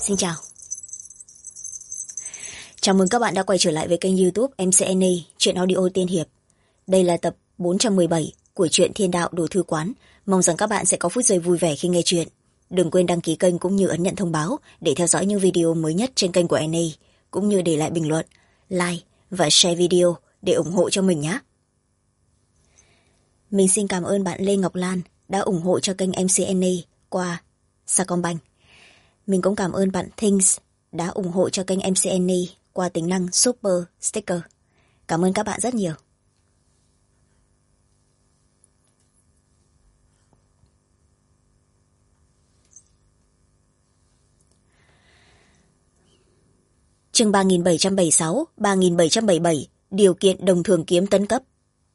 Xin chào. Chào mừng các bạn đã quay trở lại với kênh YouTube MCNA Truyện Audio Tiên Hiệp. Đây là tập 417 của truyện Thiên Đạo Đồ Thư Quán. Mong rằng các bạn sẽ có phút giây vui vẻ khi nghe chuyện. Đừng quên đăng ký kênh cũng như ấn nhận thông báo để theo dõi những video mới nhất trên kênh của NA, cũng như để lại bình luận, like và share video để ủng hộ cho mình nhé. Mình xin cảm ơn bạn Lê Ngọc Lan đã ủng hộ cho kênh MCNA qua Sacombank. Mình cũng cảm ơn bạn Things đã ủng hộ cho kênh MCNA qua tính năng Super Sticker. Cảm ơn các bạn rất nhiều. Chương 3776, 3777, điều kiện đồng thường kiếm tấn cấp.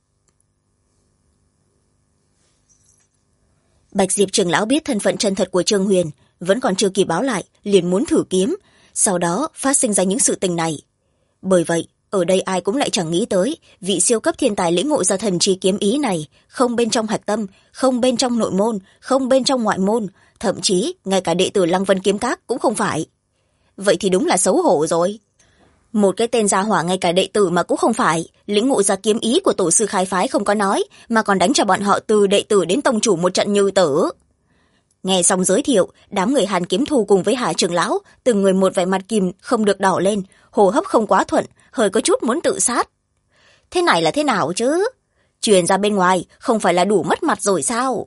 Bạch Diệp trưởng lão biết thân phận chân thật của Trương Huyền, vẫn còn chưa kịp báo lại, liền muốn thử kiếm, sau đó phát sinh ra những sự tình này. Bởi vậy, ở đây ai cũng lại chẳng nghĩ tới, vị siêu cấp thiên tài lĩnh ngộ ra thần chi kiếm ý này, không bên trong hạch tâm, không bên trong nội môn, không bên trong ngoại môn, thậm chí ngay cả đệ tử Lăng Vân Kiếm Các cũng không phải. Vậy thì đúng là xấu hổ rồi. Một cái tên gia hỏa ngay cả đệ tử mà cũng không phải, lĩnh ngộ ra kiếm ý của tổ sư khai phái không có nói, mà còn đánh cho bọn họ từ đệ tử đến tông chủ một trận như tử. Nghe xong giới thiệu, đám người Hàn Kiếm Thù cùng với Hà trưởng lão, từng người một vẻ mặt kìm không được đỏ lên, hô hấp không quá thuận, hơi có chút muốn tự sát. Thế này là thế nào chứ? Truyền ra bên ngoài không phải là đủ mất mặt rồi sao?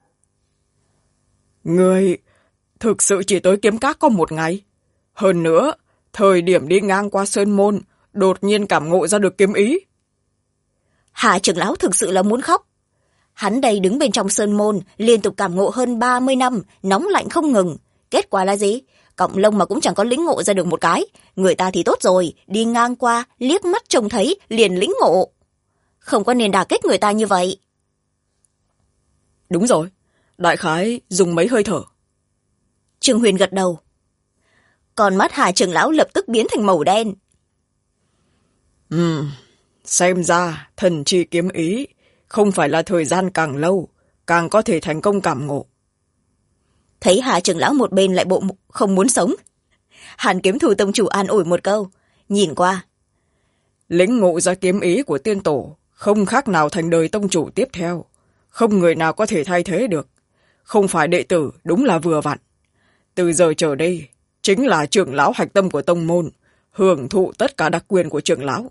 Người thực sự chỉ tới Kiếm Các có một ngày. Hơn nữa, thời điểm đi ngang qua Sơn Môn, đột nhiên cảm ngộ ra được kiếm ý. Hà trưởng lão thực sự là muốn khóc. Hắn đây đứng bên trong Sơn Môn, liên tục cảm ngộ hơn 30 năm, nóng lạnh không ngừng. Kết quả là gì? Cọng lông mà cũng chẳng có lĩnh ngộ ra được một cái. Người ta thì tốt rồi, đi ngang qua, liếc mắt trông thấy, liền lĩnh ngộ. Không có nên đả kích người ta như vậy. Đúng rồi, đại khái dùng mấy hơi thở. Trương Huyền gật đầu. Còn mắt Hà trưởng lão lập tức biến thành màu đen. Xem ra thần chi kiếm ý không phải là thời gian càng lâu càng có thể thành công cảm ngộ. Thấy Hà trưởng lão một bên lại bộ không muốn sống, Hàn Kiếm Thù tông chủ an ủi một câu, nhìn qua. Lĩnh ngộ ra kiếm ý của tiên tổ không khác nào thành đời tông chủ tiếp theo, không người nào có thể thay thế được. Không phải đệ tử đúng là vừa vặn. Từ giờ trở đi chính là trưởng lão hạch tâm của tông môn, hưởng thụ tất cả đặc quyền của trưởng lão.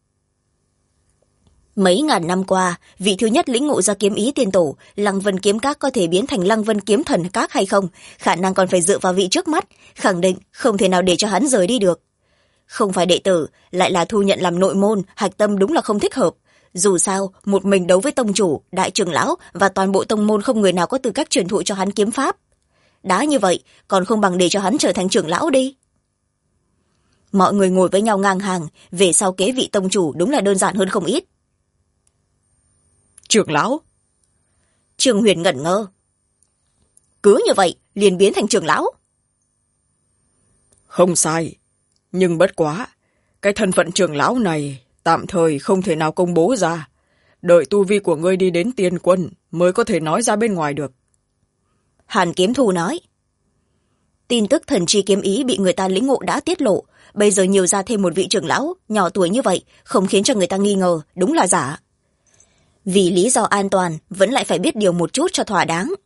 Mấy ngàn năm qua, vị thứ nhất lĩnh ngộ ra kiếm ý tiên tổ, Lăng Vân Kiếm Các có thể biến thành Lăng Vân Kiếm Thần Các hay không, khả năng còn phải dựa vào vị trước mắt, khẳng định không thể nào để cho hắn rời đi được. Không phải đệ tử, lại là thu nhận làm nội môn, hạch tâm đúng là không thích hợp. Dù sao, một mình đấu với tông chủ, đại trưởng lão và toàn bộ tông môn không người nào có tư cách truyền thụ cho hắn kiếm pháp. Đã như vậy, còn không bằng để cho hắn trở thành trưởng lão đi. Mọi người ngồi với nhau ngang hàng, về sau kế vị tông chủ đúng là đơn giản hơn không ít. Trưởng lão? Trương Huyền ngẩn ngơ. Cứ như vậy, liền biến thành trưởng lão. Không sai, nhưng bất quá, cái thân phận trưởng lão này tạm thời không thể nào công bố ra. Đợi tu vi của ngươi đi đến tiên quân mới có thể nói ra bên ngoài được. Hàn Kiếm Thù nói. Tin tức thần chi kiếm ý bị người ta lĩnh ngộ đã tiết lộ, bây giờ nhiều ra thêm một vị trưởng lão, nhỏ tuổi như vậy, không khiến cho người ta nghi ngờ, đúng là giả. Vì lý do an toàn, vẫn lại phải biết điều một chút cho thỏa đáng.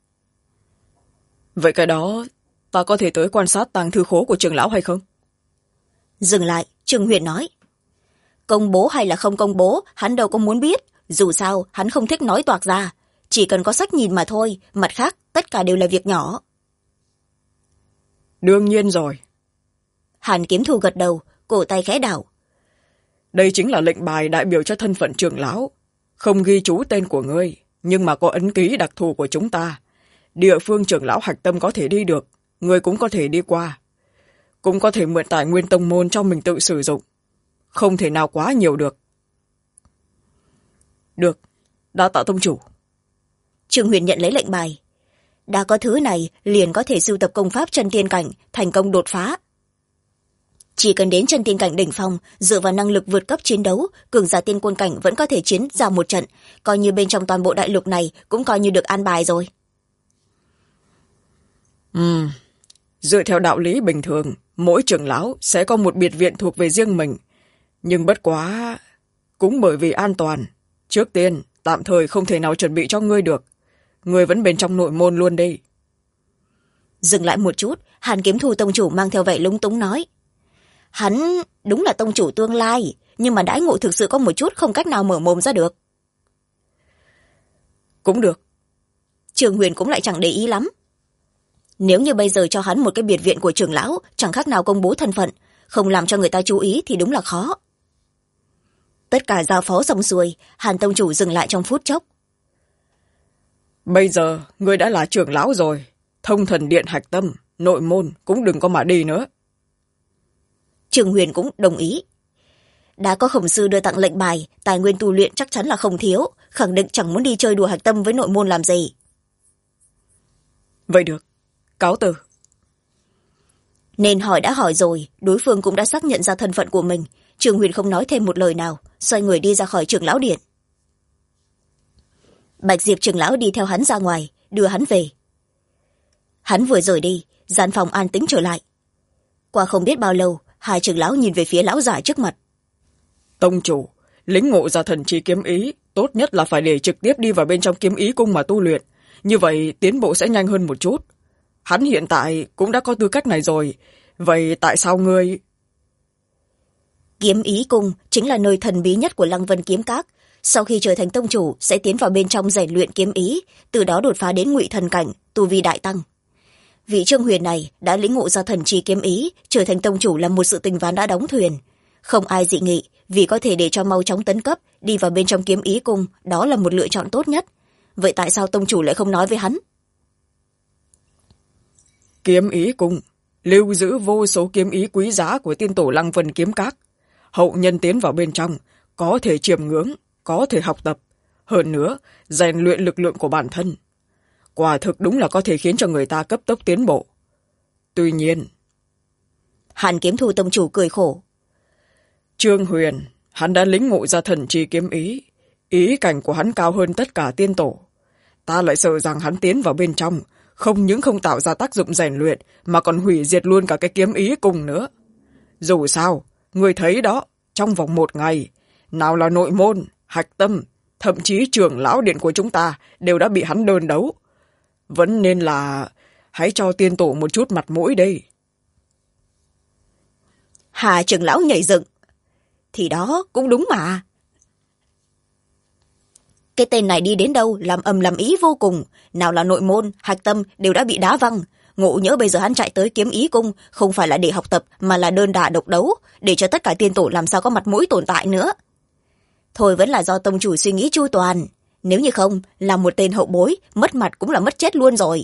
Vậy cái đó, ta có thể tới quan sát tàng thư khố của trưởng lão hay không? Dừng lại, Trương Huyền nói. Công bố hay là không công bố, hắn đâu có muốn biết. Dù sao, hắn không thích nói toạc ra. Chỉ cần có sách nhìn mà thôi, mặt khác, tất cả đều là việc nhỏ. Đương nhiên rồi. Hàn Kiếm Thù gật đầu, cổ tay khẽ đảo. Đây chính là lệnh bài đại biểu cho thân phận trưởng lão. Không ghi chú tên của ngươi, nhưng mà có ấn ký đặc thù của chúng ta. Địa phương trưởng lão hạch tâm có thể đi được, ngươi cũng có thể đi qua. Cũng có thể mượn tài nguyên tông môn cho mình tự sử dụng. Không thể nào quá nhiều được. Được, đa tạ tông chủ. Trương Huyền nhận lấy lệnh bài. Đã có thứ này, liền có thể sưu tập công pháp chân tiên cảnh, thành công đột phá. Chỉ cần đến chân tiên cảnh đỉnh phong, dựa vào năng lực vượt cấp chiến đấu, cường giả tiên quân cảnh vẫn có thể chiến ra một trận, coi như bên trong toàn bộ đại lục này cũng coi như được an bài rồi. dựa theo đạo lý bình thường mỗi trưởng lão sẽ có một biệt viện thuộc về riêng mình, nhưng bất quá cũng bởi vì an toàn, trước tiên tạm thời không thể nào chuẩn bị cho ngươi được. Ngươi vẫn bên trong nội môn luôn đi. Dừng lại một chút, Hàn Kiếm Thu tông chủ mang theo vẻ lúng túng nói. Hắn đúng là tông chủ tương lai, nhưng mà đãi ngộ thực sự có một chút không cách nào mở mồm ra được. Cũng được. Trường Huyền cũng lại chẳng để ý lắm. Nếu như bây giờ cho hắn một cái biệt viện của trưởng lão, chẳng khác nào công bố thân phận, không làm cho người ta chú ý thì đúng là khó. Tất cả giao phó xong xuôi, Hàn tông chủ dừng lại trong phút chốc. Bây giờ ngươi đã là trưởng lão rồi, Thông Thần Điện hạch tâm, nội môn cũng đừng có mà đi nữa. Trường Huyền cũng đồng ý. Đã có khổng sư đưa tặng lệnh bài, tài nguyên tu luyện chắc chắn là không thiếu, khẳng định chẳng muốn đi chơi đùa hạch tâm với nội môn làm gì. Vậy được, cáo từ. Nên hỏi đã hỏi rồi, đối phương cũng đã xác nhận ra thân phận của mình. Trường Huyền không nói thêm một lời nào, xoay người đi ra khỏi trưởng lão điện. Bạch Diệp trưởng lão đi theo hắn ra ngoài, đưa hắn về. Hắn vừa rời đi, gian phòng an tĩnh trở lại. Qua không biết bao lâu, hai trưởng lão nhìn về phía lão giả trước mặt. Tông chủ, lĩnh ngộ ra thần chi kiếm ý, tốt nhất là phải để trực tiếp đi vào bên trong kiếm ý cung mà tu luyện. Như vậy tiến bộ sẽ nhanh hơn một chút. Hắn hiện tại cũng đã có tư cách này rồi. Vậy tại sao ngươi... Kiếm ý cung chính là nơi thần bí nhất của Lăng Vân Kiếm Các. Sau khi trở thành tông chủ sẽ tiến vào bên trong rèn luyện kiếm ý, từ đó đột phá đến ngụy thần cảnh, tu vi đại tăng. Vị Trương Huyền này đã lĩnh ngộ ra thần chi kiếm ý, trở thành tông chủ là một sự tình ván đã đóng thuyền. Không ai dị nghị, vì có thể để cho mau chóng tấn cấp, đi vào bên trong kiếm ý cung, đó là một lựa chọn tốt nhất. Vậy tại sao tông chủ lại không nói với hắn? Kiếm ý cung, lưu giữ vô số kiếm ý quý giá của tiên tổ Lăng Vân Kiếm Các. Hậu nhân tiến vào bên trong, có thể chiêm ngưỡng, có thể học tập. Hơn nữa, rèn luyện lực lượng của bản thân. Quả thực đúng là có thể khiến cho người ta cấp tốc tiến bộ. Tuy nhiên... Hàn Kiếm Thu tông chủ cười khổ. Trương Huyền, hắn đã lĩnh ngộ ra thần chi kiếm ý. Ý cảnh của hắn cao hơn tất cả tiên tổ. Ta lại sợ rằng hắn tiến vào bên trong, không những không tạo ra tác dụng rèn luyện, mà còn hủy diệt luôn cả cái kiếm ý cùng nữa. Dù sao, người thấy đó, trong vòng 1 ngày, nào là nội môn, hạch tâm, thậm chí trưởng lão điện của chúng ta đều đã bị hắn đơn đấu. Vẫn nên là hãy cho tiên tổ một chút mặt mũi đây. Hà trưởng lão nhảy dựng. Thì đó cũng đúng mà. Cái tên này đi đến đâu làm ầm làm ý vô cùng, nào là nội môn, hạch tâm đều đã bị đá văng. Ngộ nhỡ bây giờ hắn chạy tới kiếm ý cung, không phải là để học tập mà là đơn đả độc đấu, để cho tất cả tiên tổ làm sao có mặt mũi tồn tại nữa. Thôi vẫn là do tông chủ suy nghĩ chu toàn, nếu như không, là một tên hậu bối, mất mặt cũng là mất chết luôn rồi.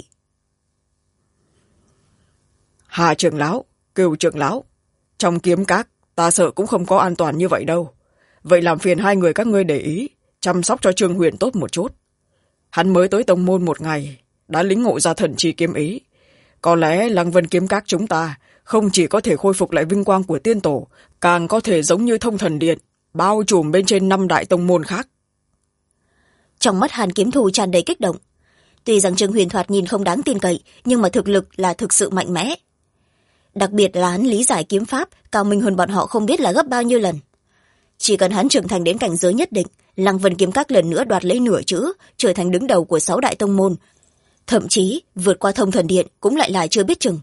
Hà trưởng lão, Cửu trưởng lão, trong kiếm các, ta sợ cũng không có an toàn như vậy đâu. Vậy làm phiền hai người các ngươi để ý, chăm sóc cho Trương Huyền tốt một chút. Hắn mới tới tông môn 1 ngày, đã lĩnh ngộ ra thần chi kiếm ý. Có lẽ Lăng Vân Kiếm Các chúng ta không chỉ có thể khôi phục lại vinh quang của tiên tổ, càng có thể giống như Thông Thần Điện, bao trùm bên trên 5 đại tông môn khác. Trong mắt Hàn Kiếm Thu tràn đầy kích động. Tuy rằng Trương Huyền thoạt nhìn không đáng tin cậy, nhưng mà thực lực là thực sự mạnh mẽ. Đặc biệt là hắn lý giải kiếm pháp, cao minh hơn bọn họ không biết là gấp bao nhiêu lần. Chỉ cần hắn trưởng thành đến cảnh giới nhất định, Lăng Vân Kiếm Các lần nữa đoạt lấy nửa chữ, trở thành đứng đầu của 6 đại tông môn. Thậm chí, vượt qua Thông Thần Điện cũng lại là chưa biết chừng.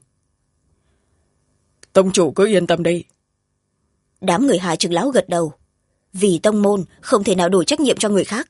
Tông chủ cứ yên tâm đi. Đám người Hà trưởng lão gật đầu. Vì tông môn, không thể nào đổ trách nhiệm cho người khác.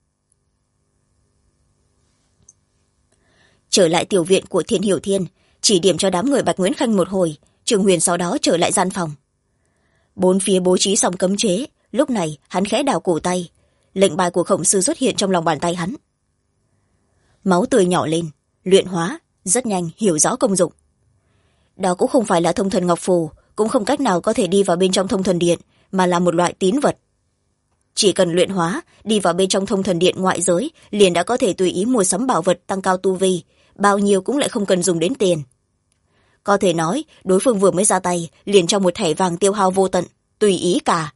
Trở lại tiểu viện của Thiên Hiểu Thiên, chỉ điểm cho đám người Bạch Nguyễn Khanh một hồi, Trường Huyền sau đó trở lại gian phòng. 4 phía bố trí xong cấm chế, lúc này hắn khẽ đào cổ tay, lệnh bài của khổng sư xuất hiện trong lòng bàn tay hắn. Máu tươi nhỏ lên, luyện hóa, rất nhanh hiểu rõ công dụng. Đó cũng không phải là thông thần ngọc phù, cũng không cách nào có thể đi vào bên trong thông thần điện, mà là một loại tín vật. Chỉ cần luyện hóa, đi vào bên trong thông thần điện ngoại giới, liền đã có thể tùy ý mua sắm bảo vật tăng cao tu vi, bao nhiêu cũng lại không cần dùng đến tiền. Có thể nói, đối phương vừa mới ra tay, liền trong một thẻ vàng tiêu hao vô tận, tùy ý cả.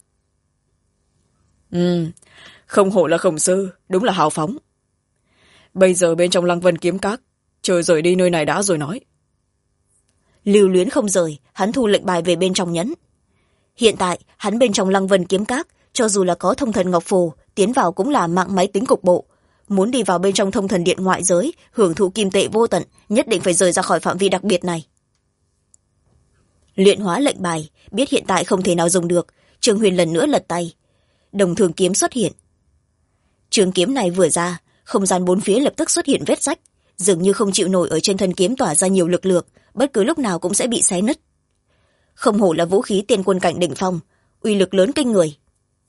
Không hổ là khổng sư, đúng là hào phóng. Bây giờ bên trong Lăng Vân Kiếm Các, chờ rời đi nơi này đã rồi nói. lưu luyến không rời, hắn thu lệnh bài về bên trong nhẫn. Hiện tại hắn bên trong Lăng Vân kiếm các, cho dù là có thông thần ngọc phù, tiến vào cũng là mạng máy tính cục bộ. Muốn đi vào bên trong thông thần điện ngoại giới, hưởng thụ kim tệ vô tận, nhất định phải rời ra khỏi phạm vi đặc biệt này. Luyện hóa lệnh bài, biết hiện tại không thể nào dùng được, Trương Huyền lần nữa lật tay. Đồng thường kiếm xuất hiện. Trường kiếm này vừa ra, không gian bốn phía lập tức xuất hiện vết rách, dường như không chịu nổi ở trên thân kiếm tỏa ra nhiều lực lượng, bất cứ lúc nào cũng sẽ bị xé nứt. Không hổ là vũ khí tiên quân cảnh đỉnh phong, uy lực lớn kinh người.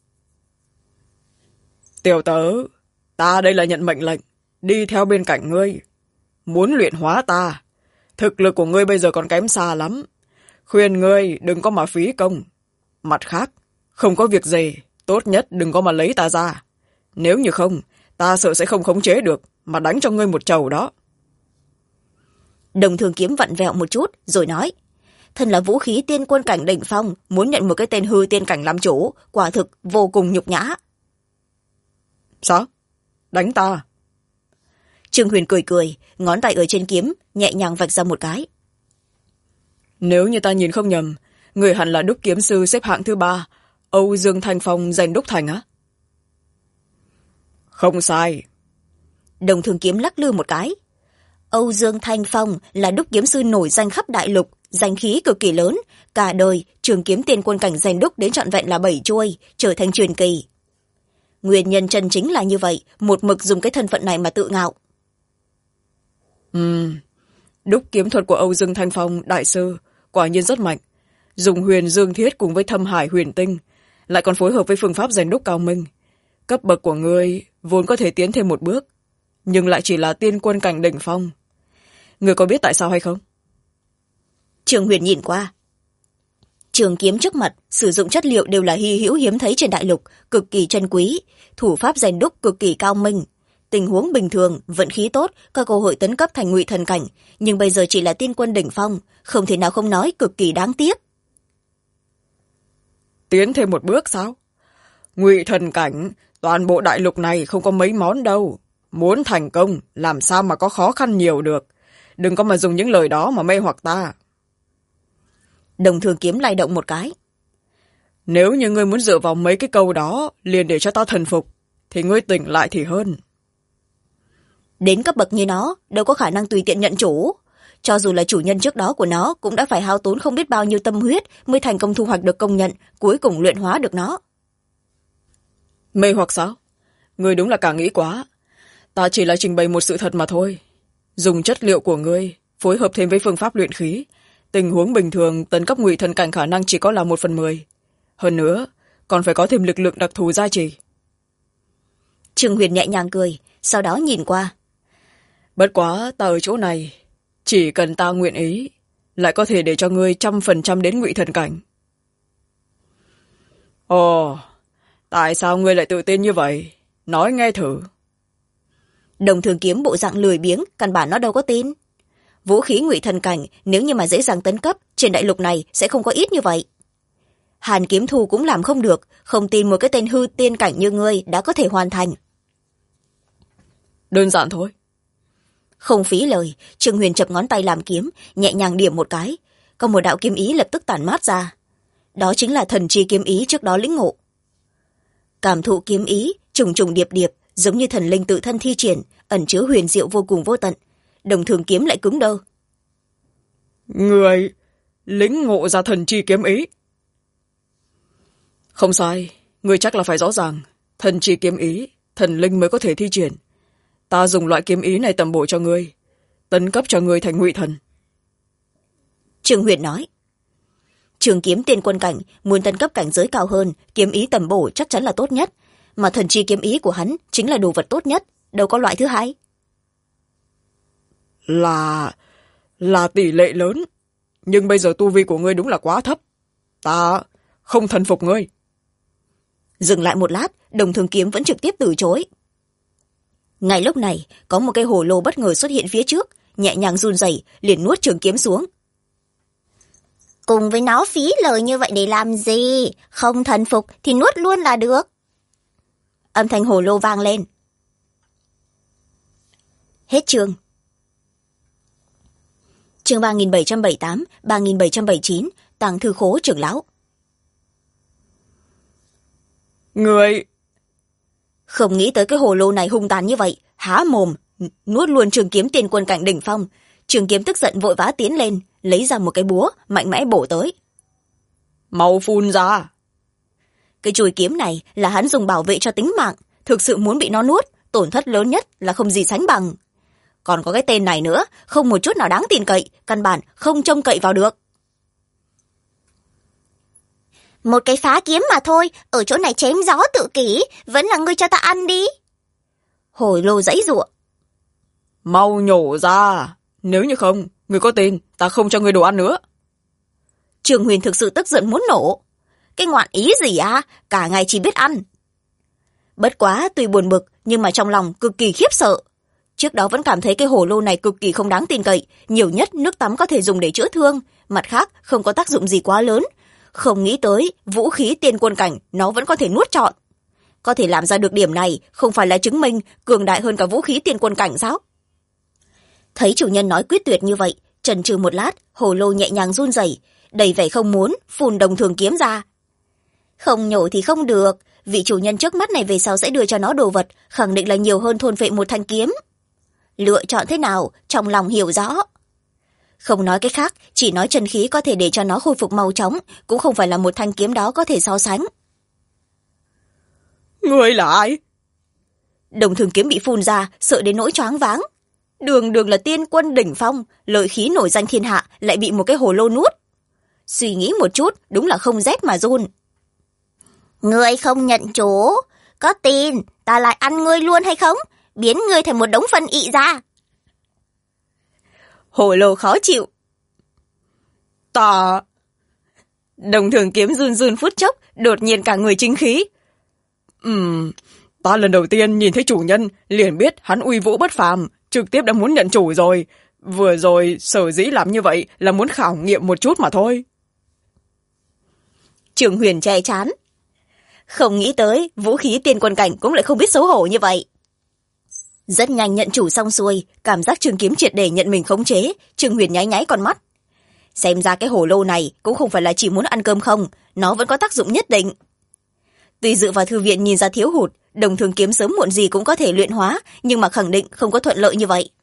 Tiểu tử, ta đây là nhận mệnh lệnh, đi theo bên cạnh ngươi. Muốn luyện hóa ta, thực lực của ngươi bây giờ còn kém xa lắm. Khuyên ngươi đừng có mà phí công. Mặt khác, không có việc gì, tốt nhất đừng có mà lấy ta ra. Nếu như không, ta sợ sẽ không khống chế được, mà đánh cho ngươi một trầu đó. Đồng thường kiếm vặn vẹo một chút, rồi nói, thân là vũ khí tiên quân cảnh đỉnh phong, muốn nhận một cái tên hư tiên cảnh làm chủ, quả thực vô cùng nhục nhã. Sao? Đánh ta? Trương Huyền cười cười, ngón tay ở trên kiếm, nhẹ nhàng vạch ra một cái. Nếu như ta nhìn không nhầm, người hẳn là đúc kiếm sư xếp hạng thứ 3, Âu Dương Thanh Phong giành đúc thành á? Không sai. Đồng thường kiếm lắc lư một cái. Âu Dương Thanh Phong là đúc kiếm sư nổi danh khắp đại lục, danh khí cực kỳ lớn, cả đời trường kiếm tiên quân cảnh giành đúc đến trọn vẹn là 7 chuôi, trở thành truyền kỳ. Nguyên nhân chân chính là như vậy, một mực dùng cái thân phận này mà tự ngạo. Đúc kiếm thuật của Âu Dương Thanh Phong đại sư quả nhiên rất mạnh, dùng huyền dương thiết cùng với thâm hải huyền tinh, lại còn phối hợp với phương pháp rèn đúc cao minh. Cấp bậc của ngươi vốn có thể tiến thêm một bước, nhưng lại chỉ là tiên quân cảnh đỉnh phong. Ngươi có biết tại sao hay không? Trường Huyền nhìn qua. Trường kiếm trước mặt sử dụng chất liệu đều là hy hữu hiếm thấy trên đại lục, cực kỳ chân quý, thủ pháp rèn đúc cực kỳ cao minh. Tình huống bình thường, vận khí tốt, có cơ hội tấn cấp thành ngụy thần cảnh, nhưng bây giờ chỉ là tiên quân đỉnh phong, không thể nào không nói cực kỳ đáng tiếc. Tiến thêm một bước sao? Ngụy thần cảnh, toàn bộ đại lục này không có mấy món đâu. Muốn thành công, làm sao mà có khó khăn nhiều được. Đừng có mà dùng những lời đó mà mê hoặc ta. Đồng thường kiếm lay động một cái. Nếu như ngươi muốn dựa vào mấy cái câu đó liền để cho ta thần phục, thì ngươi tỉnh lại thì hơn. Đến cấp bậc như nó, đâu có khả năng tùy tiện nhận chủ. Cho dù là chủ nhân trước đó của nó cũng đã phải hao tốn không biết bao nhiêu tâm huyết mới thành công thu hoạch được công nhận, cuối cùng luyện hóa được nó. Mê hoặc sao? Ngươi đúng là càng nghĩ quá. Ta chỉ là trình bày một sự thật mà thôi. Dùng chất liệu của ngươi phối hợp thêm với phương pháp luyện khí, tình huống bình thường tấn cấp ngụy thần cảnh khả năng chỉ có là 1/10. Hơn nữa, còn phải có thêm lực lượng đặc thù gia trì. Trương Huyền nhẹ nhàng cười, sau đó nhìn qua. Bất quá ta ở chỗ này, chỉ cần ta nguyện ý, lại có thể để cho ngươi 100% đến ngụy thần cảnh. Ồ, tại sao ngươi lại tự tin như vậy? Nói nghe thử. Đồng thường kiếm bộ dạng lười biếng, căn bản nó đâu có tin. Vũ khí ngụy thần cảnh nếu như mà dễ dàng tấn cấp, trên đại lục này sẽ không có ít như vậy. Hàn Kiếm Thu cũng làm không được, không tin một cái tên hư tiên cảnh như ngươi đã có thể hoàn thành. Đơn giản thôi. Không phí lời, Trương Huyền chập ngón tay làm kiếm, nhẹ nhàng điểm một cái, có một đạo kiếm ý lập tức tản mát ra. Đó chính là thần chi kiếm ý trước đó lĩnh ngộ. Cảm thụ kiếm ý trùng trùng điệp điệp, giống như thần linh tự thân thi triển, ẩn chứa huyền diệu vô cùng vô tận. Đồng thường kiếm lại cứng đơ. Người lĩnh ngộ ra thần chi kiếm ý? Không sai, người chắc là phải rõ ràng, thần chi kiếm ý thần linh mới có thể thi triển. Ta dùng loại kiếm ý này tầm bổ cho ngươi, tấn cấp cho ngươi thành ngụy thần. Trương Huyền nói. Trường kiếm tiên quân cảnh muốn tấn cấp cảnh giới cao hơn, kiếm ý tầm bổ chắc chắn là tốt nhất, mà thần chi kiếm ý của hắn chính là đồ vật tốt nhất, đâu có loại thứ hai. Là tỷ lệ lớn, nhưng bây giờ tu vi của ngươi đúng là quá thấp, ta không thần phục ngươi. Dừng lại một lát, đồng thường kiếm vẫn trực tiếp từ chối. Ngay lúc này có một cái hồ lô bất ngờ xuất hiện phía trước, nhẹ nhàng run rẩy liền nuốt trường kiếm xuống. Cùng với nó phí lời như vậy để làm gì? Không thần phục thì nuốt luôn là được. Âm thanh hồ lô vang lên. Hết chương. chương 3778, 3779, tàng thư khố trưởng lão. Người... Không nghĩ tới cái hồ lô này hung tàn như vậy, há mồm nuốt luôn trường kiếm tiên quân cảnh đỉnh phong. Trường kiếm tức giận vội vã tiến lên, lấy ra một cái búa mạnh mẽ bổ tới. Mau phun ra. Cái chuôi kiếm này là hắn dùng bảo vệ cho tính mạng, thực sự muốn bị nó nuốt, tổn thất lớn nhất là không gì sánh bằng. Còn có cái tên này nữa, không một chút nào đáng tin cậy, căn bản không trông cậy vào được. Một cái phá kiếm mà thôi, ở chỗ này chém gió tự kỷ, vẫn là ngươi cho ta ăn đi. Hồ lô giãy giụa. Mau nhổ ra, nếu như không, người có tin, ta không cho người đồ ăn nữa. Trường Huyền thực sự tức giận muốn nổ. Cái ngoạn ý gì à, cả ngày chỉ biết ăn. Bất quá tuy buồn bực, nhưng mà trong lòng cực kỳ khiếp sợ. Trước đó vẫn cảm thấy cái hồ lô này cực kỳ không đáng tin cậy, nhiều nhất nước tắm có thể dùng để chữa thương, mặt khác không có tác dụng gì quá lớn. Không nghĩ tới vũ khí tiên quân cảnh nó vẫn có thể nuốt trọn. Có thể làm ra được điểm này không phải là chứng minh cường đại hơn cả vũ khí tiên quân cảnh sao? Thấy chủ nhân nói quyết tuyệt như vậy, chần chừ một lát, hồ lô nhẹ nhàng run rẩy, đầy vẻ không muốn, phun đồng thường kiếm ra. Không nhổ thì không được, vị chủ nhân trước mắt này về sau sẽ đưa cho nó đồ vật, khẳng định là nhiều hơn thôn phệ một thanh kiếm. Lựa chọn thế nào, trong lòng hiểu rõ. Không nói cái khác, chỉ nói chân khí có thể để cho nó khôi phục mau chóng, cũng không phải là một thanh kiếm đó có thể so sánh. Người là ai? Đồng thường kiếm bị phun ra, sợ đến nỗi choáng váng. Đường đường là tiên quân đỉnh phong, lợi khí nổi danh thiên hạ, lại bị một cái hồ lô nuốt. Suy nghĩ một chút, đúng là không rét mà run. Ngươi không nhận chủ, có tin ta lại ăn ngươi luôn hay không? Biến ngươi thành một đống phân ị ra. Hồ lô khó chịu. Ta... Đồng thường kiếm run run phút chốc, đột nhiên cả người chính khí. Ta lần đầu tiên nhìn thấy chủ nhân, liền biết hắn uy vũ bất phàm, trực tiếp đã muốn nhận chủ rồi. Vừa rồi sở dĩ làm như vậy là muốn khảo nghiệm một chút mà thôi. Trường Huyền che chán. Không nghĩ tới vũ khí tiên quân cảnh cũng lại không biết xấu hổ như vậy. Rất nhanh nhận chủ xong xuôi, cảm giác trường kiếm triệt để nhận mình khống chế, Trường Huyền nháy nháy con mắt. Xem ra cái hồ lô này cũng không phải là chỉ muốn ăn cơm không, nó vẫn có tác dụng nhất định. Tuy dựa vào thư viện nhìn ra thiếu hụt, đồng thường kiếm sớm muộn gì cũng có thể luyện hóa, nhưng mà khẳng định không có thuận lợi như vậy.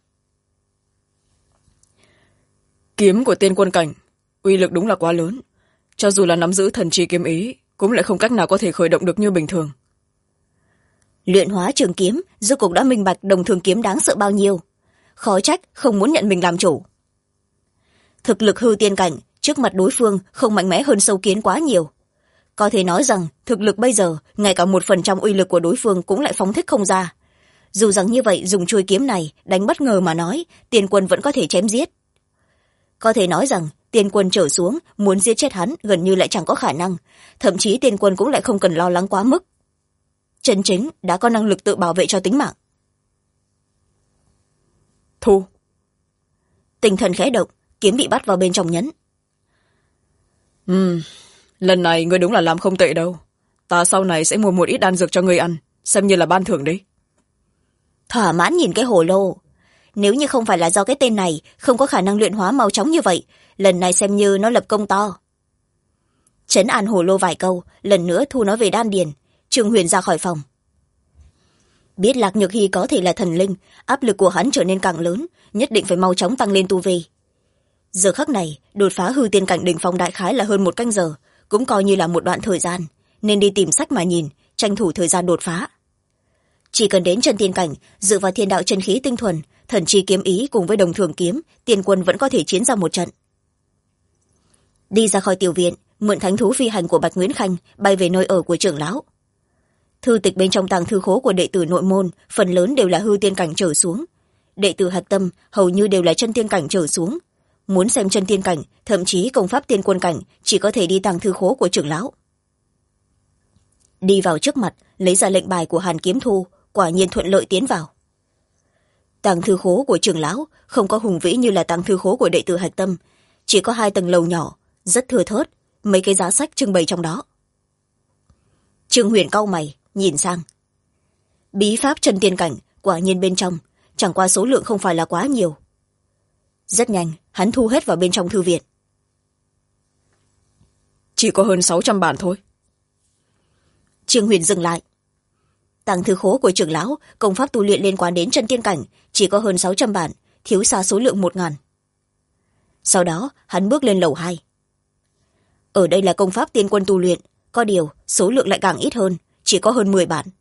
Kiếm của tiên quân cảnh, uy lực đúng là quá lớn. Cho dù là nắm giữ thần trì kiếm ý, cũng lại không cách nào có thể khởi động được như bình thường. Luyện hóa trường kiếm, rốt cuộc đã minh bạch đồng thường kiếm đáng sợ bao nhiêu. Khó trách không muốn nhận mình làm chủ. Thực lực hư tiên cảnh, trước mặt đối phương không mạnh mẽ hơn sâu kiến quá nhiều. Có thể nói rằng, thực lực bây giờ, ngay cả 1% uy lực của đối phương cũng lại phóng thích không ra. Dù rằng như vậy dùng chuôi kiếm này, đánh bất ngờ mà nói, tiên quân vẫn có thể chém giết. Có thể nói rằng, tiên quân trở xuống, muốn giết chết hắn gần như lại chẳng có khả năng. Thậm chí tiên quân cũng lại không cần lo lắng quá mức. Chân chính đã có năng lực tự bảo vệ cho tính mạng. Thu. Tinh thần khẽ động, kiếm bị bắt vào bên trong nhẫn. Lần này ngươi đúng là làm không tệ đâu. Ta sau này sẽ mua một ít đan dược cho ngươi ăn, xem như là ban thưởng đấy. Thỏa mãn nhìn cái hồ lô. Nếu như không phải là do cái tên này không có khả năng luyện hóa mau chóng như vậy, lần này xem như nó lập công to. Trấn an hồ lô vài câu, lần nữa thu nó về đan điền. Trường Huyền ra khỏi phòng. Biết Lạc Nhược Hy có thể là thần linh, áp lực của hắn trở nên càng lớn, nhất định phải mau chóng tăng lên tu vi. Giờ khắc này, đột phá hư tiên cảnh đỉnh phong đại khái là hơn 1 canh giờ, cũng coi như là một đoạn thời gian, nên đi tìm sách mà nhìn, tranh thủ thời gian đột phá. Chỉ cần đến chân tiên cảnh, dựa vào thiên đạo chân khí tinh thuần, thần chi kiếm ý cùng với đồng thường kiếm, tiên quân vẫn có thể chiến ra một trận. Đi ra khỏi tiểu viện, mượn thánh thú phi hành của Bạch Nguyễn Khanh, bay về nơi ở của trưởng lão. Thư tịch bên trong tàng thư khố của đệ tử nội môn phần lớn đều là hư tiên cảnh trở xuống. Đệ tử hạch tâm hầu như đều là chân tiên cảnh trở xuống. Muốn xem chân tiên cảnh, thậm chí công pháp tiên quân cảnh, chỉ có thể đi tàng thư khố của trưởng lão. Đi vào trước mặt, lấy ra lệnh bài của Hàn Kiếm Thu, quả nhiên thuận lợi tiến vào. Tàng thư khố của trưởng lão không có hùng vĩ như là tàng thư khố của đệ tử hạch tâm, chỉ có 2 tầng lầu nhỏ, rất thưa thớt, mấy cái giá sách trưng bày trong đó. Trương Huyền cau mày, nhìn sang. Bí pháp chân tiên cảnh, quả nhiên bên trong, chẳng qua số lượng không phải là quá nhiều. rất nhanh hắn thu hết vào bên trong thư viện. Chỉ có hơn 600 bản thôi. Trương Huyền dừng lại. Tàng thư khố của trưởng lão công pháp tu luyện liên quan đến chân tiên cảnh chỉ có hơn 600 bản, thiếu xa số lượng 1000. Sau đó hắn bước lên lầu 2. Ở đây là công pháp tiên quân tu luyện, có điều số lượng lại càng ít hơn, chỉ có hơn 10 bản.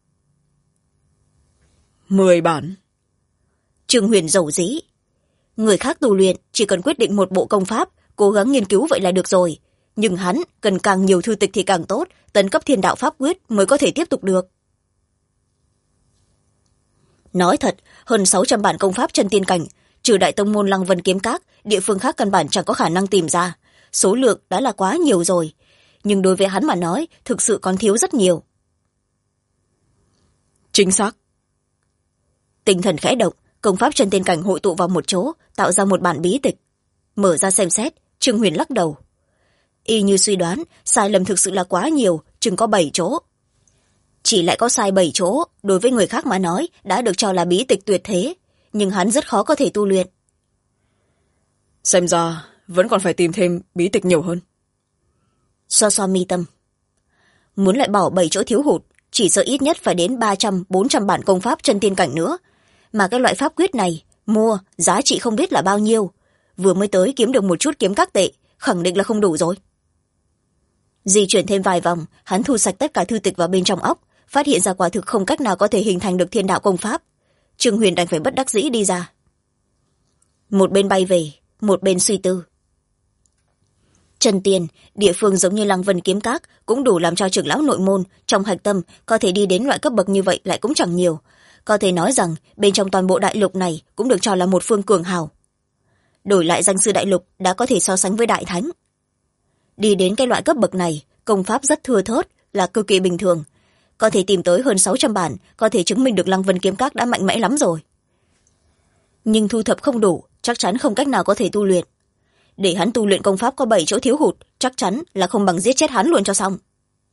10 bản? Trương Huyền rầu rĩ. Người khác tu luyện chỉ cần quyết định một bộ công pháp, cố gắng nghiên cứu vậy là được rồi, nhưng hắn cần càng nhiều thư tịch thì càng tốt, tấn cấp thiên đạo pháp quyết mới có thể tiếp tục được. Nói thật, hơn 600 bản công pháp chân tiên cảnh, trừ đại tông môn Lăng Vân Kiếm Các, địa phương khác căn bản chẳng có khả năng tìm ra. Số lượng đã là quá nhiều rồi, nhưng đối với hắn mà nói, thực sự còn thiếu rất nhiều. Chính xác. Tinh thần khẽ động, công pháp chân tiên cảnh hội tụ vào một chỗ, tạo ra một bản bí tịch. Mở ra xem xét, Trương Huyền lắc đầu. Y như suy đoán, sai lầm thực sự là quá nhiều, chừng có 7 chỗ. Chỉ lại có sai 7 chỗ, đối với người khác mà nói, đã được cho là bí tịch tuyệt thế, nhưng hắn rất khó có thể tu luyện. Xem ra, vẫn còn phải tìm thêm bí tịch nhiều hơn. So mi tâm. Muốn lại bỏ 7 chỗ thiếu hụt, chỉ sợ ít nhất phải đến 300-400 bản công pháp chân tiên cảnh nữa. Mà cái loại pháp quyết này, mua, giá trị không biết là bao nhiêu. Vừa mới tới kiếm được một chút kiếm các tệ, khẳng định là không đủ rồi. Di chuyển thêm vài vòng, hắn thu sạch tất cả thư tịch vào bên trong óc, phát hiện ra quả thực không cách nào có thể hình thành được thiên đạo công pháp. Trương Huyền đành phải bất đắc dĩ đi ra. Một bên bay về, một bên suy tư. Chân tiên, địa phương giống như Lăng Vân Kiếm Các cũng đủ làm cho trưởng lão nội môn trong hạch tâm có thể đi đến loại cấp bậc như vậy lại cũng chẳng nhiều. Có thể nói rằng bên trong toàn bộ đại lục này cũng được cho là một phương cường hào. Đổi lại danh sư đại lục đã có thể so sánh với đại thánh. Đi đến cái loại cấp bậc này, công pháp rất thưa thớt, là cực kỳ bình thường. Có thể tìm tới hơn 600 bản, có thể chứng minh được Lăng Vân Kiếm Các đã mạnh mẽ lắm rồi. Nhưng thu thập không đủ, chắc chắn không cách nào có thể tu luyện. Để hắn tu luyện công pháp có 7 chỗ thiếu hụt, chắc chắn là không bằng giết chết hắn luôn cho xong.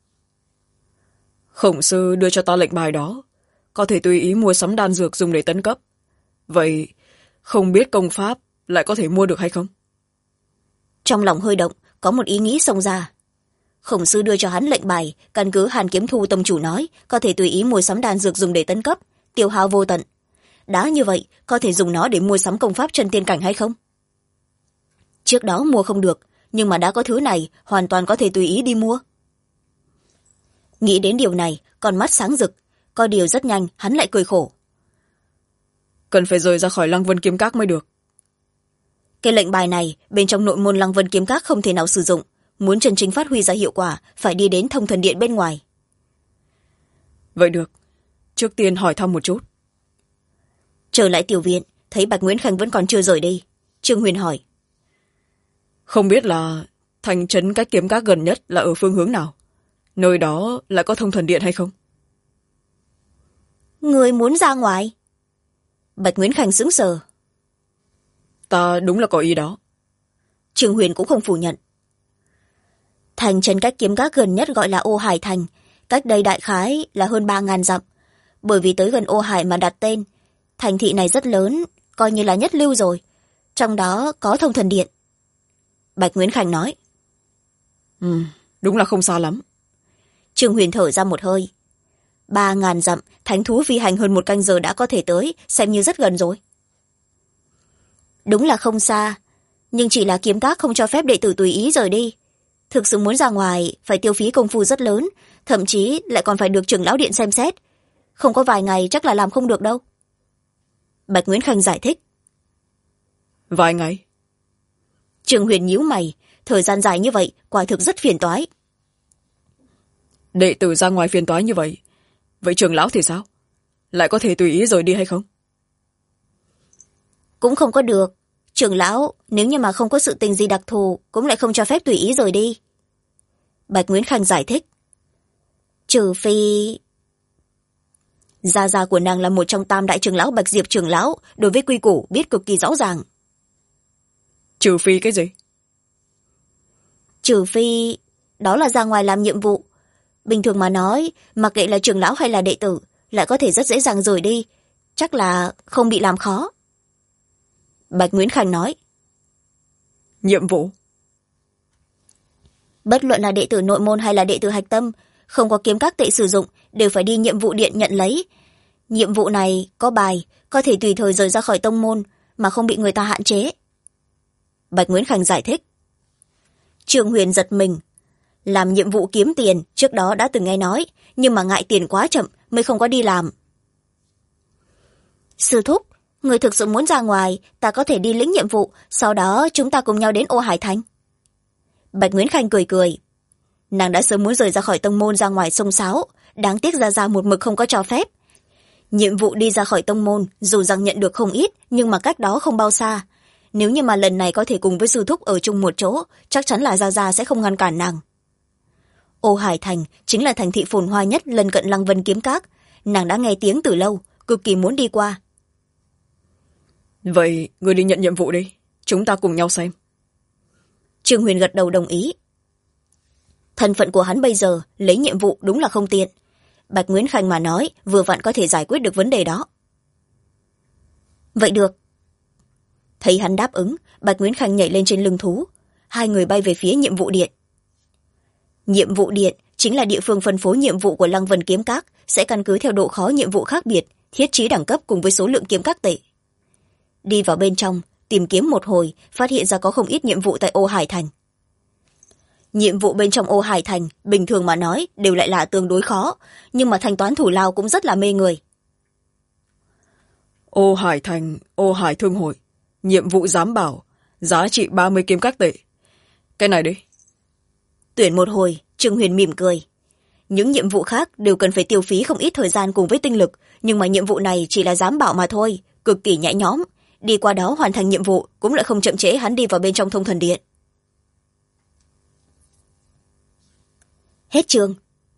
Khổng sư đưa cho ta lệnh bài đó, có thể tùy ý mua sắm đan dược dùng để tấn cấp. Vậy, không biết công pháp lại có thể mua được hay không? Trong lòng hơi động, có một ý nghĩ xông ra. Khổng sư đưa cho hắn lệnh bài, căn cứ Hàn Kiếm Thu tông chủ nói, có thể tùy ý mua sắm đan dược dùng để tấn cấp, tiêu hao vô tận. Đã như vậy, có thể dùng nó để mua sắm công pháp chân tiên cảnh hay không? Trước đó mua không được, nhưng mà đã có thứ này, hoàn toàn có thể tùy ý đi mua. Nghĩ đến điều này, con mắt sáng rực, có điều rất nhanh, hắn lại cười khổ. Cần phải rời ra khỏi Lăng Vân Kiếm Các mới được. Cái lệnh bài này, bên trong nội môn Lăng Vân Kiếm Các không thể nào sử dụng, muốn chân chính phát huy ra hiệu quả, phải đi đến Thông Thần Điện bên ngoài. Vậy được, trước tiên hỏi thăm một chút. Trở lại tiểu viện, thấy Bạch Nguyễn Khanh vẫn còn chưa rời đi. Trương Huyền hỏi. Không biết là thành trấn cách Kiếm Các gần nhất là ở phương hướng nào? Nơi đó lại có Thông Thần Điện hay không? Người muốn ra ngoài? Bạch Nguyễn Khanh sững sờ. Ta đúng là có ý đó. Trương Huyền cũng không phủ nhận. Thành trấn cách Kiếm Các gần nhất gọi là Ô Hải Thành, cách đây đại khái là hơn 3000 dặm. Bởi vì tới gần Ô Hải mà đặt tên, thành thị này rất lớn, coi như là nhất lưu rồi. Trong đó có Thông Thần Điện. Bạch Nguyễn Khanh nói. Đúng là không xa lắm. Trương Huyền thở ra một hơi. 3000 dặm, thánh thú phi hành hơn 1 canh giờ đã có thể tới, xem như rất gần rồi. Đúng là không xa, nhưng chỉ là Kiếm Các không cho phép đệ tử tùy ý rời đi. Thực sự muốn ra ngoài, phải tiêu phí công phu rất lớn, thậm chí lại còn phải được trưởng lão điện xem xét. Không có vài ngày chắc là làm không được đâu. Bạch Nguyễn Khanh giải thích. Vài ngày? Trương Huyền nhíu mày, thời gian dài như vậy, quả thực rất phiền toái. Đệ tử ra ngoài phiền toái như vậy, vậy trưởng lão thì sao? Lại có thể tùy ý rời đi hay không? Cũng không có được. Trưởng lão, nếu như mà không có sự tình gì đặc thù, cũng lại không cho phép tùy ý rời đi. Bạch Nguyễn Khanh giải thích. Trừ phi... Gia gia của nàng là một trong 3 đại trưởng lão Bạch Diệp trưởng lão, đối với quy củ biết cực kỳ rõ ràng. Trừ phi cái gì? Trừ phi... Đó là ra ngoài làm nhiệm vụ. Bình thường mà nói, mặc kệ là trưởng lão hay là đệ tử, lại có thể rất dễ dàng rời đi. Chắc là không bị làm khó. Bạch Nguyễn Khanh nói. Nhiệm vụ? Bất luận là đệ tử nội môn hay là đệ tử hạch tâm, không có kiếm các tệ sử dụng đều phải đi nhiệm vụ điện nhận lấy. Nhiệm vụ này có bài, có thể tùy thời rời ra khỏi tông môn mà không bị người ta hạn chế. Bạch Nguyễn Khanh giải thích. Trương Huyền giật mình. Làm nhiệm vụ kiếm tiền trước đó đã từng nghe nói, nhưng mà ngại tiền quá chậm mới không có đi làm. Sư thúc, người thực sự muốn ra ngoài, ta có thể đi lĩnh nhiệm vụ, sau đó chúng ta cùng nhau đến Ô Hải Thành. Bạch Nguyễn Khanh cười cười. Nàng đã sớm muốn rời ra khỏi tông môn ra ngoài xông xáo, đáng tiếc Gia một mực không có cho phép. Nhiệm vụ đi ra khỏi tông môn dù rằng nhận được không ít, nhưng mà cách đó không bao xa. Nếu như mà lần này có thể cùng với sư thúc ở chung một chỗ, chắc chắn là Gia sẽ không ngăn cản nàng. Ô Hải Thành chính là thành thị phồn hoa nhất lân cận Lăng Vân Kiếm Các. Nàng đã nghe tiếng từ lâu, cực kỳ muốn đi qua. Vậy người đi nhận nhiệm vụ đi, chúng ta cùng nhau xem. Trương Huyền gật đầu đồng ý. Thân phận của hắn bây giờ lấy nhiệm vụ đúng là không tiện. Bạch Nguyễn Khanh mà nói vừa vặn có thể giải quyết được vấn đề đó. Vậy được. Thấy hắn đáp ứng, Bạch Nguyễn Khanh nhảy lên trên lưng thú. Hai người bay về phía nhiệm vụ điện. Nhiệm vụ điện chính là địa phương phân phối nhiệm vụ của Lăng Vân Kiếm Các, sẽ căn cứ theo độ khó nhiệm vụ khác biệt, thiết trí đẳng cấp cùng với số lượng kiếm các tệ. Đi vào bên trong, tìm kiếm một hồi, phát hiện ra có không ít nhiệm vụ tại Ô Hải Thành. Nhiệm vụ bên trong Ô Hải Thành, bình thường mà nói, đều lại là tương đối khó, nhưng mà thanh toán thủ lao cũng rất là mê người. Ô Hải Thành, Ô Hải Thương Hội, nhiệm vụ giám bảo, giá trị 30 kiếm các tệ. Cái này đi. Tuyển một hồi, Trương Huyền mỉm cười. Những nhiệm vụ khác đều cần phải tiêu phí không ít thời gian cùng với tinh lực, nhưng mà nhiệm vụ này chỉ là giám bảo mà thôi, cực kỳ nhẹ nhõm. Đi qua đó hoàn thành nhiệm vụ cũng lại không chậm trễ hắn đi vào bên trong Thông Thần Điện. Hết chương.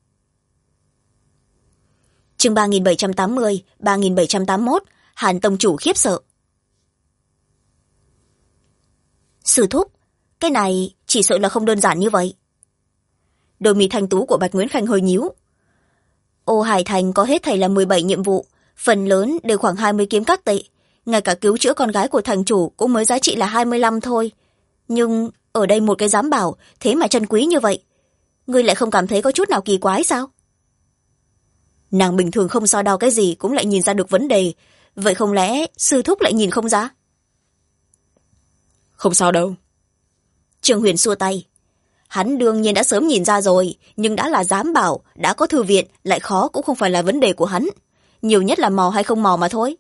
Chương 3780, 3781, Hàn tông chủ khiếp sợ. Sư thúc, cái này chỉ sợ là không đơn giản như vậy. Đôi mi thanh tú của Bạch Nguyễn Khanh hơi nhíu. Ô Hải Thành có hết thảy là 17 nhiệm vụ, phần lớn đều khoảng 20 kiếm các tệ. Ngay cả cứu chữa con gái của thành chủ cũng mới giá trị là 25 thôi. Nhưng ở đây một cái giám bảo, thế mà chân quý như vậy. Ngươi lại không cảm thấy có chút nào kỳ quái sao? Nàng bình thường không so đo cái gì cũng lại nhìn ra được vấn đề. Vậy không lẽ sư thúc lại nhìn không ra? Không sao đâu. Trương Huyền xua tay. Hắn đương nhiên đã sớm nhìn ra rồi, nhưng đã là giám bảo, đã có thư viện, lại khó cũng không phải là vấn đề của hắn. Nhiều nhất là mò hay không mò mà thôi.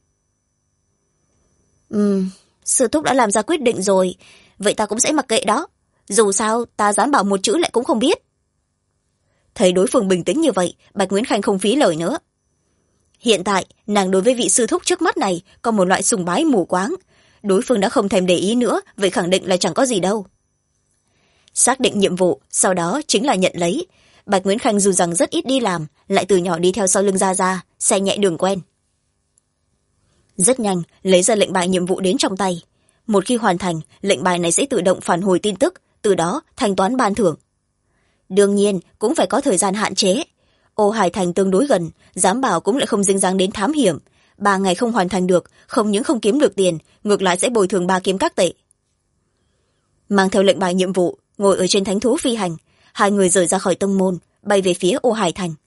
Sư thúc đã làm ra quyết định rồi, vậy ta cũng sẽ mặc kệ đó. Dù sao, ta dám bảo một chữ lại cũng không biết. Thấy đối phương bình tĩnh như vậy, Bạch Nguyễn Khanh không phí lời nữa. Hiện tại, nàng đối với vị sư thúc trước mắt này có một loại sùng bái mù quáng. Đối phương đã không thèm để ý nữa, vậy khẳng định là chẳng có gì đâu. Xác định nhiệm vụ, sau đó chính là nhận lấy. Bạch Nguyễn Khanh dù rằng rất ít đi làm, lại từ nhỏ đi theo sau lưng Gia, xe nhẹ đường quen. Rất nhanh, lấy ra lệnh bài nhiệm vụ đến trong tay. Một khi hoàn thành, lệnh bài này sẽ tự động phản hồi tin tức, từ đó thanh toán ban thưởng. Đương nhiên, cũng phải có thời gian hạn chế. Ô Hải Thành tương đối gần, giám bảo cũng lại không dính dáng đến thám hiểm. 3 ngày không hoàn thành được, không những không kiếm được tiền, ngược lại sẽ bồi thường 3 kiếm các tệ. Mang theo lệnh bài nhiệm vụ, ngồi ở trên thánh thú phi hành, hai người rời ra khỏi tông môn, bay về phía Ô Hải Thành.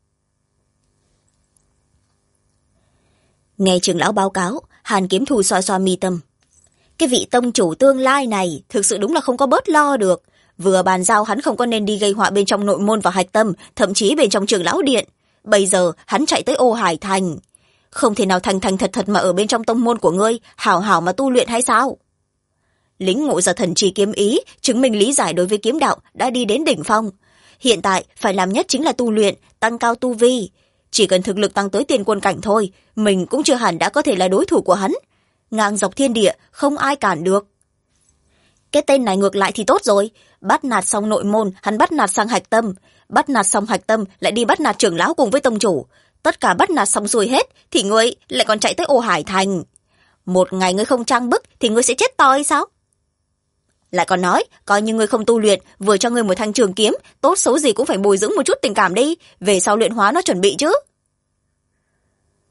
Nghe trưởng lão báo cáo, Hàn Kiếm Thù xoa xoa mi tâm. Cái vị tông chủ tương lai này thực sự đúng là không có bớt lo được. Vừa bàn giao hắn không có nên đi gây họa bên trong nội môn và hạch tâm, thậm chí bên trong trưởng lão điện. Bây giờ hắn chạy tới Ô Hải Thành. Không thể nào thành thành thật thật mà ở bên trong tông môn của ngươi, hảo hảo mà tu luyện hay sao? Lĩnh ngộ ra thần trì kiếm ý, chứng minh lý giải đối với kiếm đạo đã đi đến đỉnh phong. Hiện tại phải làm nhất chính là tu luyện, tăng cao tu vi. Chỉ cần thực lực tăng tới tiền quân cảnh thôi, mình cũng chưa hẳn đã có thể là đối thủ của hắn. Ngang dọc thiên địa, không ai cản được. Cái tên này ngược lại thì tốt rồi. Bắt nạt xong nội môn, hắn bắt nạt sang hạch tâm. Bắt nạt xong hạch tâm, lại đi bắt nạt trưởng lão cùng với tông chủ. Tất cả bắt nạt xong xuôi hết, thì ngươi lại còn chạy tới Ô Hải Thành. Một ngày ngươi không trang bức, thì ngươi sẽ chết toi sao? Lại còn nói, coi như ngươi không tu luyện, vừa cho ngươi một thanh trường kiếm, tốt xấu gì cũng phải bồi dưỡng một chút tình cảm đi, về sau luyện hóa nó chuẩn bị chứ.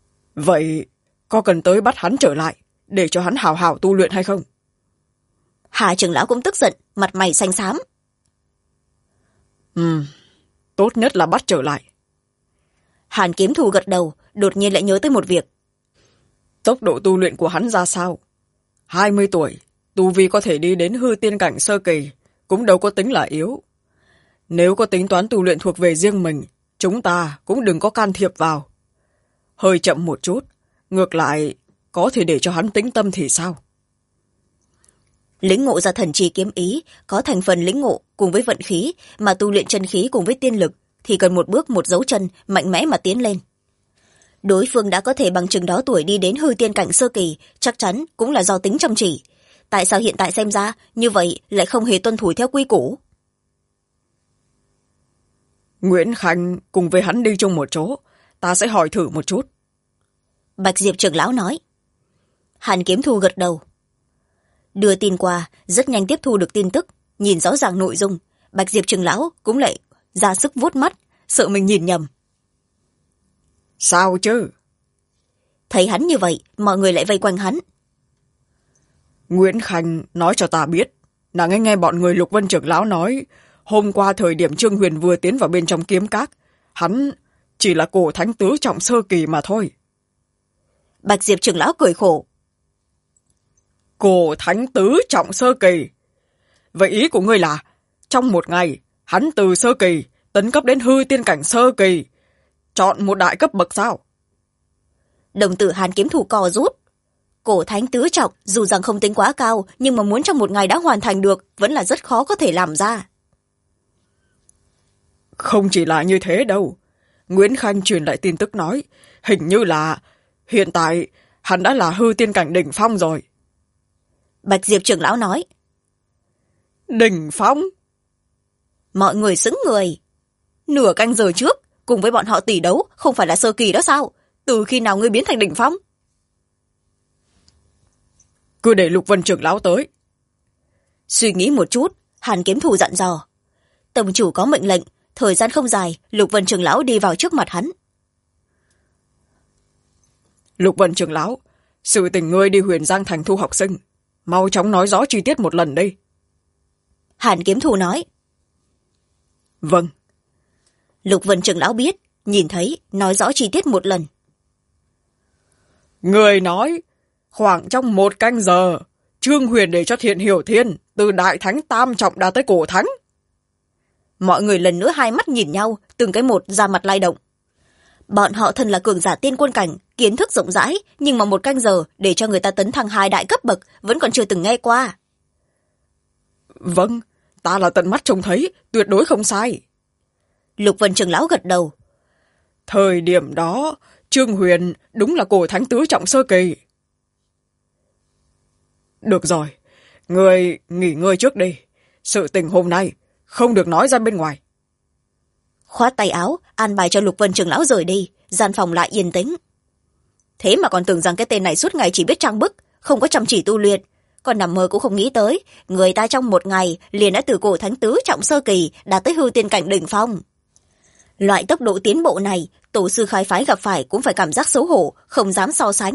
Vậy, có cần tới bắt hắn trở lại, để cho hắn hào hào tu luyện hay không? Hà trưởng lão cũng tức giận, mặt mày xanh xám. Tốt nhất là bắt trở lại. Hàn Kiếm Thù gật đầu, đột nhiên lại nhớ tới một việc. Tốc độ tu luyện của hắn ra sao? 20 tuổi, tu vi có thể đi đến hư tiên cảnh sơ kỳ, cũng đâu có tính là yếu. Nếu có tính toán tu luyện thuộc về riêng mình, chúng ta cũng đừng có can thiệp vào. Hơi chậm một chút, ngược lại có thể để cho hắn tĩnh tâm thì sao? Lĩnh ngộ ra thần chi kiếm ý có thành phần lĩnh ngộ cùng với vận khí, mà tu luyện chân khí cùng với tiên lực thì cần một bước một dấu chân mạnh mẽ mà tiến lên. Đối phương đã có thể bằng chừng đó tuổi đi đến hư tiên cảnh sơ kỳ, chắc chắn cũng là do tính chăm chỉ. Tại sao hiện tại xem ra như vậy lại không hề tuân thủ theo quy củ? Nguyễn Khanh cùng với hắn đi chung một chỗ, ta sẽ hỏi thử một chút. Bạch Diệp trưởng lão nói. Hàn Kiếm Thu gật đầu. Đưa tin qua, rất nhanh tiếp thu được tin tức, nhìn rõ ràng nội dung. Bạch Diệp trưởng lão cũng lại ra sức vuốt mắt, sợ mình nhìn nhầm. Sao chứ? Thấy hắn như vậy, mọi người lại vây quanh hắn. Nguyễn Khanh nói cho ta biết, nàng nghe bọn người Lục Vân trưởng lão nói, hôm qua thời điểm Trương Huyền vừa tiến vào bên trong kiếm các, hắn chỉ là cổ thánh tứ trọng sơ kỳ mà thôi. Bạch Diệp trưởng lão cười khổ. Cổ thánh tứ trọng sơ kỳ? Vậy ý của ngươi là, trong một ngày, hắn từ sơ kỳ tấn cấp đến hư tiên cảnh sơ kỳ, chọn một đại cấp bậc sao? Đồng tử Hàn Kiếm Thủ co rút. Cổ thánh tứ trọng dù rằng không tính quá cao, nhưng mà muốn trong một ngày đã hoàn thành được vẫn là rất khó có thể làm ra. Không chỉ là như thế đâu. Nguyễn Khanh truyền lại tin tức nói, hình như là hiện tại hắn đã là hư tiên cảnh đỉnh phong rồi. Bạch Diệp trưởng lão nói. Đỉnh phong? Mọi người sững người. Nửa canh giờ trước cùng với bọn họ tỷ đấu không phải là sơ kỳ đó sao? Từ khi nào ngươi biến thành đỉnh phong? Cứ để Lục Vân trưởng lão tới. Suy nghĩ một chút, Hàn Kiếm Thủ dặn dò. Tông chủ có mệnh lệnh, thời gian không dài, Lục Vân trưởng lão đi vào trước mặt hắn. Lục Vân trưởng lão, sự tình ngươi đi Huyền Giang thành thu học sinh, mau chóng nói rõ chi tiết một lần đi. Hàn Kiếm Thủ nói. Vâng. Lục Vân trưởng lão biết, nhìn thấy, nói rõ chi tiết một lần. Người nói, khoảng trong 1 canh giờ, Trương Huyền để cho Thiện Hiểu Thiên từ đại thánh tam trọng đạt tới cổ thánh. Mọi người lần nữa hai mắt nhìn nhau, từng cái một ra mặt lay động. Bọn họ thân là cường giả tiên quân cảnh, kiến thức rộng rãi, nhưng mà 1 canh giờ để cho người ta tấn thăng 2 đại cấp bậc vẫn còn chưa từng nghe qua. Vâng, ta là tận mắt trông thấy, tuyệt đối không sai. Lục Vân trưởng lão gật đầu. Thời điểm đó, Trương Huyền đúng là cổ thánh tứ trọng sơ kỳ. Được rồi, người nghỉ ngơi trước đi. Sự tình hôm nay không được nói ra bên ngoài. Khoát tay áo, an bài cho Lục Vân trưởng lão rời đi, gian phòng lại yên tĩnh. Thế mà còn tưởng rằng cái tên này suốt ngày chỉ biết trang bức, không có chăm chỉ tu luyện. Còn nằm mơ cũng không nghĩ tới, người ta trong 1 ngày liền đã từ cổ thánh tứ trọng sơ kỳ đạt tới hư tiên cảnh đỉnh phong. Loại tốc độ tiến bộ này, tổ sư khai phái gặp phải cũng phải cảm giác xấu hổ, không dám so sánh.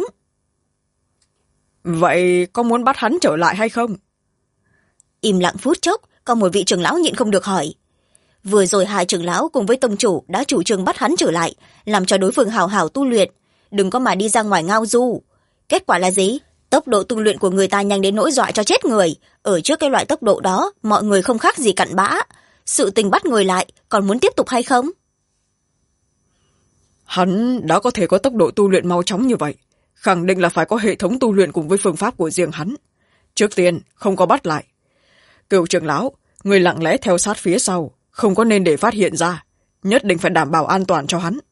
Vậy có muốn bắt hắn trở lại hay không? Im lặng phút chốc, có một vị trưởng lão nhịn không được hỏi. Vừa rồi 2 trưởng lão cùng với tông chủ đã chủ trương bắt hắn trở lại, làm cho đối phương hào hào tu luyện, đừng có mà đi ra ngoài ngao du. Kết quả là gì? Tốc độ tu luyện của người ta nhanh đến nỗi dọa cho chết người. Ở trước cái loại tốc độ đó, mọi người không khác gì cặn bã. Sự tình bắt người lại, còn muốn tiếp tục hay không? Hắn đã có thể có tốc độ tu luyện mau chóng như vậy, khẳng định là phải có hệ thống tu luyện cùng với phương pháp của riêng hắn. Trước tiên, không có bắt lại. Cửu trưởng lão, người lặng lẽ theo sát phía sau, không có nên để phát hiện ra. Nhất định phải đảm bảo an toàn cho hắn.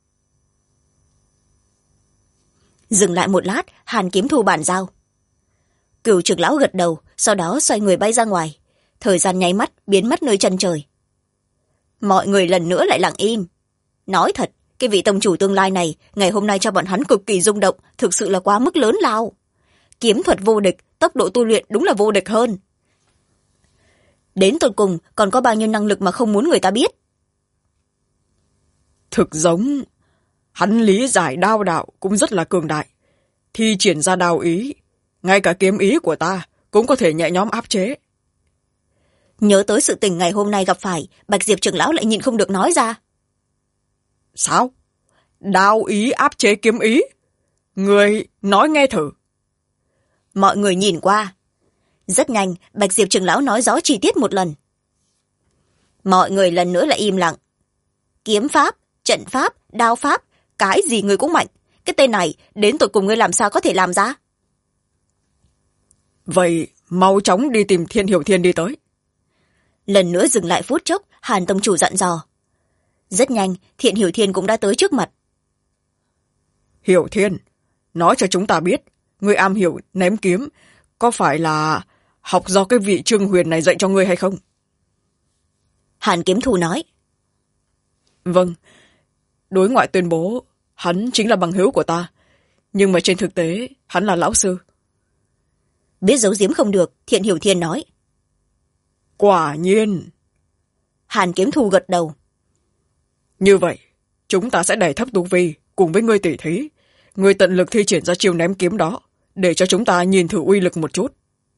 Dừng lại một lát, Hàn Kiếm Thu bàn giao. Cửu trưởng lão gật đầu, sau đó xoay người bay ra ngoài. Thời gian nháy mắt, biến mất nơi chân trời. Mọi người lần nữa lại lặng im. Nói thật, cái vị tông chủ tương lai này, ngày hôm nay cho bọn hắn cực kỳ rung động, thực sự là quá mức lớn lao. Kiếm thuật vô địch, tốc độ tu luyện đúng là vô địch hơn. Đến tột cùng, còn có bao nhiêu năng lực mà không muốn người ta biết. Thực giống, hắn lý giải đao đạo cũng rất là cường đại. Thi triển ra đao ý, ngay cả kiếm ý của ta cũng có thể nhẹ nhõm áp chế. Nhớ tới sự tình ngày hôm nay gặp phải, Bạch Diệp trưởng lão lại nhịn không được nói ra. Sao? Đao ý áp chế kiếm ý? Người nói nghe thử. Mọi người nhìn qua. Rất nhanh, Bạch Diệp trưởng lão nói rõ chi tiết một lần. Mọi người lần nữa lại im lặng. Kiếm pháp, trận pháp, đao pháp, cái gì người cũng mạnh. Cái tên này, đến tột cùng ngươi làm sao có thể làm ra? Vậy, mau chóng đi tìm Thiên Hiểu Thiên đi tới. Lần nữa dừng lại phút chốc, Hàn tông chủ dặn dò. Rất nhanh, Thiện Hiểu Thiên cũng đã tới trước mặt. Hiểu Thiên, nói cho chúng ta biết, ngươi am hiểu ném kiếm, có phải là học do cái vị Trương Huyền này dạy cho ngươi hay không? Hàn Kiếm Thù nói. Vâng, đối ngoại tuyên bố hắn chính là bằng hữu của ta, nhưng mà trên thực tế hắn là lão sư. Biết giấu giếm không được, Thiện Hiểu Thiên nói. Quả nhiên. Hàn Kiếm Thù gật đầu. Như vậy, chúng ta sẽ đẩy thấp tu vi cùng với ngươi tỉ thí. Ngươi tận lực thi triển ra chiêu ném kiếm đó, để cho chúng ta nhìn thử uy lực một chút.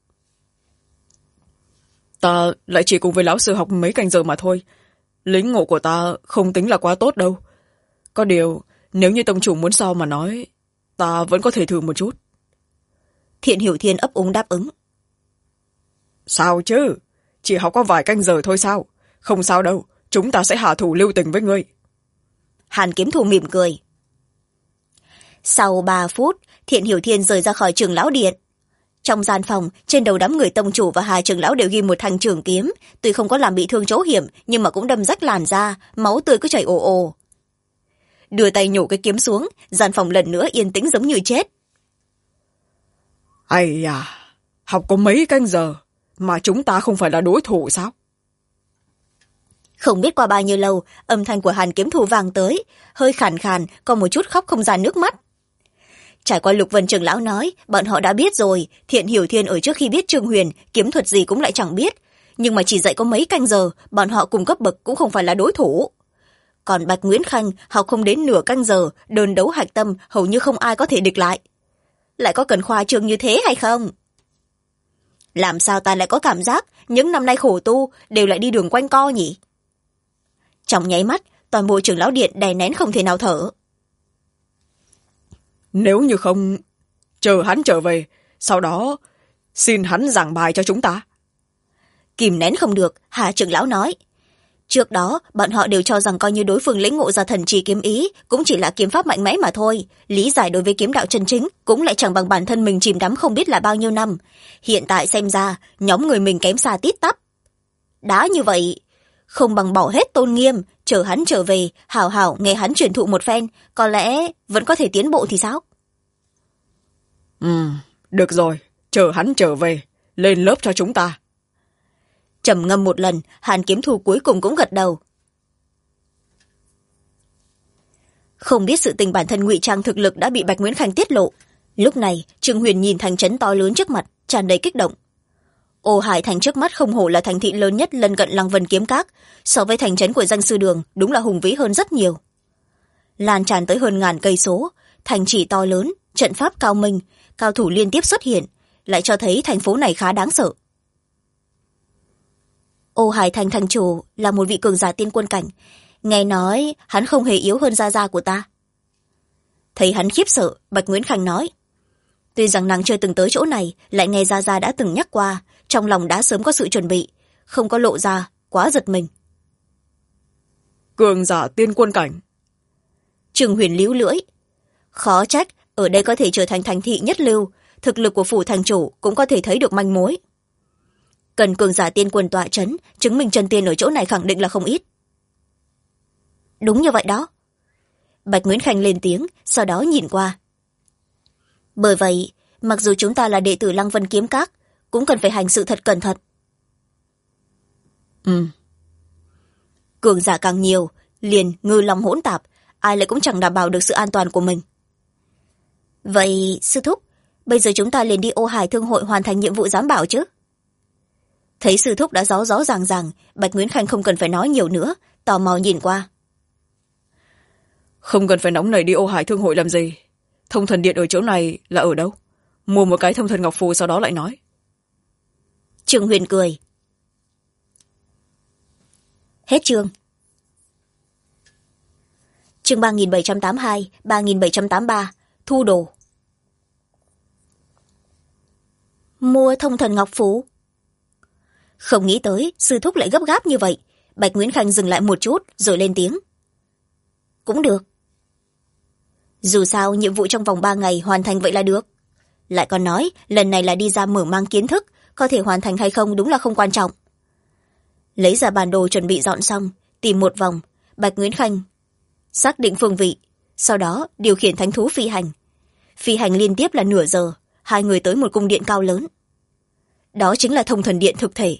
Ta lại chỉ cùng với lão sư học mấy canh giờ mà thôi. Lính ngộ của ta không tính là quá tốt đâu. Có điều, nếu như tông chủ muốn so mà nói, ta vẫn có thể thử một chút. Thiện Hiểu Thiên ấp úng đáp ứng. Sao chứ? Chỉ học có vài canh giờ thôi sao? Không sao đâu, chúng ta sẽ hạ thủ lưu tình với ngươi. Hàn Kiếm Thù mỉm cười. Sau 3 phút, Thiện Hiểu Thiên rời ra khỏi Trường Lão Điện. Trong gian phòng, trên đầu đám người tông chủ và Hà trưởng lão đều ghi một thanh trường kiếm, tuy không có làm bị thương chỗ hiểm, nhưng mà cũng đâm rách làn da, máu tươi cứ chảy ồ ồ. Đưa tay nhổ cái kiếm xuống, gian phòng lần nữa yên tĩnh giống như chết. Ây à, học có mấy canh giờ mà chúng ta không phải là đối thủ sao? Không biết qua bao nhiêu lâu, âm thanh của Hàn Kiếm Thù vang tới, hơi khàn khàn, còn một chút khóc không ra nước mắt. Trải qua Lục Vân trưởng lão nói, bọn họ đã biết rồi, Thiện Hiểu Thiên ở trước khi biết Trương Huyền, kiếm thuật gì cũng lại chẳng biết. Nhưng mà chỉ dạy có mấy canh giờ, bọn họ cùng cấp bậc cũng không phải là đối thủ. Còn Bạch Nguyễn Khanh học không đến nửa canh giờ, đơn đấu hạch tâm hầu như không ai có thể địch lại. Lại có cần khoa trương như thế hay không? Làm sao ta lại có cảm giác những năm nay khổ tu đều lại đi đường quanh co nhỉ? Trong nháy mắt, toàn bộ trưởng lão điện đè nén không thể nào thở. Nếu như không, chờ hắn trở về, sau đó xin hắn giảng bài cho chúng ta. Kìm nén không được, Hà trưởng lão nói. Trước đó, bọn họ đều cho rằng coi như đối phương lĩnh ngộ ra thần trì kiếm ý, cũng chỉ là kiếm pháp mạnh mẽ mà thôi. Lý giải đối với kiếm đạo chân chính, cũng lại chẳng bằng bản thân mình chìm đắm không biết là bao nhiêu năm. Hiện tại xem ra, nhóm người mình kém xa tít tắp. Đã như vậy, không bằng bỏ hết tôn nghiêm, chờ hắn trở về, hảo hảo nghe hắn truyền thụ một phen, có lẽ vẫn có thể tiến bộ thì sao? Được rồi, chờ hắn trở về, lên lớp cho chúng ta. Trầm ngâm một lần, Hàn Kiếm Thù cuối cùng cũng gật đầu. Không biết sự tình bản thân ngụy trang thực lực đã bị Bạch Nguyễn Khanh tiết lộ. Lúc này, Trương Huyền nhìn thành trấn to lớn trước mặt, tràn đầy kích động. Ô Hải thành trước mắt không hổ là thành thị lớn nhất lân cận Lăng Vân Kiếm Các, so với thành trấn của danh sư đường đúng là hùng vĩ hơn rất nhiều. Lan tràn tới hơn 1000 cây số, thành trì to lớn, trận pháp cao minh, cao thủ liên tiếp xuất hiện, lại cho thấy thành phố này khá đáng sợ. Ô Hải thành thành chủ là một vị cường giả tiên quân cảnh, nghe nói hắn không hề yếu hơn gia gia của ta. Thấy hắn khiếp sợ, Bạch Nguyễn Khanh nói, tuy rằng nàng chưa từng tới chỗ này, lại nghe gia gia đã từng nhắc qua, trong lòng đã sớm có sự chuẩn bị, không có lộ ra, quá giật mình. Cường giả tiên quân cảnh. Trương Huyền líu lưỡi, khó trách ở đây có thể trở thành thành thị nhất lưu, thực lực của phủ thành chủ cũng có thể thấy được manh mối. Cần cường giả tiên quân tọa trấn, chứng minh chân tiên ở chỗ này khẳng định là không ít. Đúng như vậy đó. Bạch Nguyễn Khanh lên tiếng, sau đó nhìn qua. Bởi vậy, mặc dù chúng ta là đệ tử Lăng Vân Kiếm Các, cũng cần phải hành sự thật cẩn thận. Cường giả càng nhiều, liền ngư long hỗn tạp, ai lại cũng chẳng đảm bảo được sự an toàn của mình. Vậy, sư thúc, bây giờ chúng ta liền đi Ô Hải Thương hội hoàn thành nhiệm vụ giám bảo chứ? Thấy sư thúc đã rõ rõ ràng ràng, Bạch Nguyễn Khanh không cần phải nói nhiều nữa, tò mò nhìn qua. Không cần phải nóng nảy đi Ô Hải Thương hội làm gì. Thông thần điện ở chỗ này là ở đâu? Mua một cái thông thần ngọc phù sau đó lại nói. Trương Huyền cười. Hết chương. Chương 3782, 3783, thu đồ. Mua thông thần ngọc phù. Không nghĩ tới sư thúc lại gấp gáp như vậy. Bạch Nguyễn Khanh dừng lại một chút rồi lên tiếng. Cũng được. Dù sao nhiệm vụ trong vòng 3 ngày hoàn thành vậy là được. Lại còn nói lần này là đi ra mở mang kiến thức, có thể hoàn thành hay không đúng là không quan trọng. Lấy ra bản đồ chuẩn bị dọn xong, tìm một vòng, Bạch Nguyễn Khanh xác định phương vị, sau đó điều khiển thánh thú phi hành. Phi hành liên tiếp là nửa giờ, hai người tới một cung điện cao lớn. Đó chính là thông thần điện thực thể.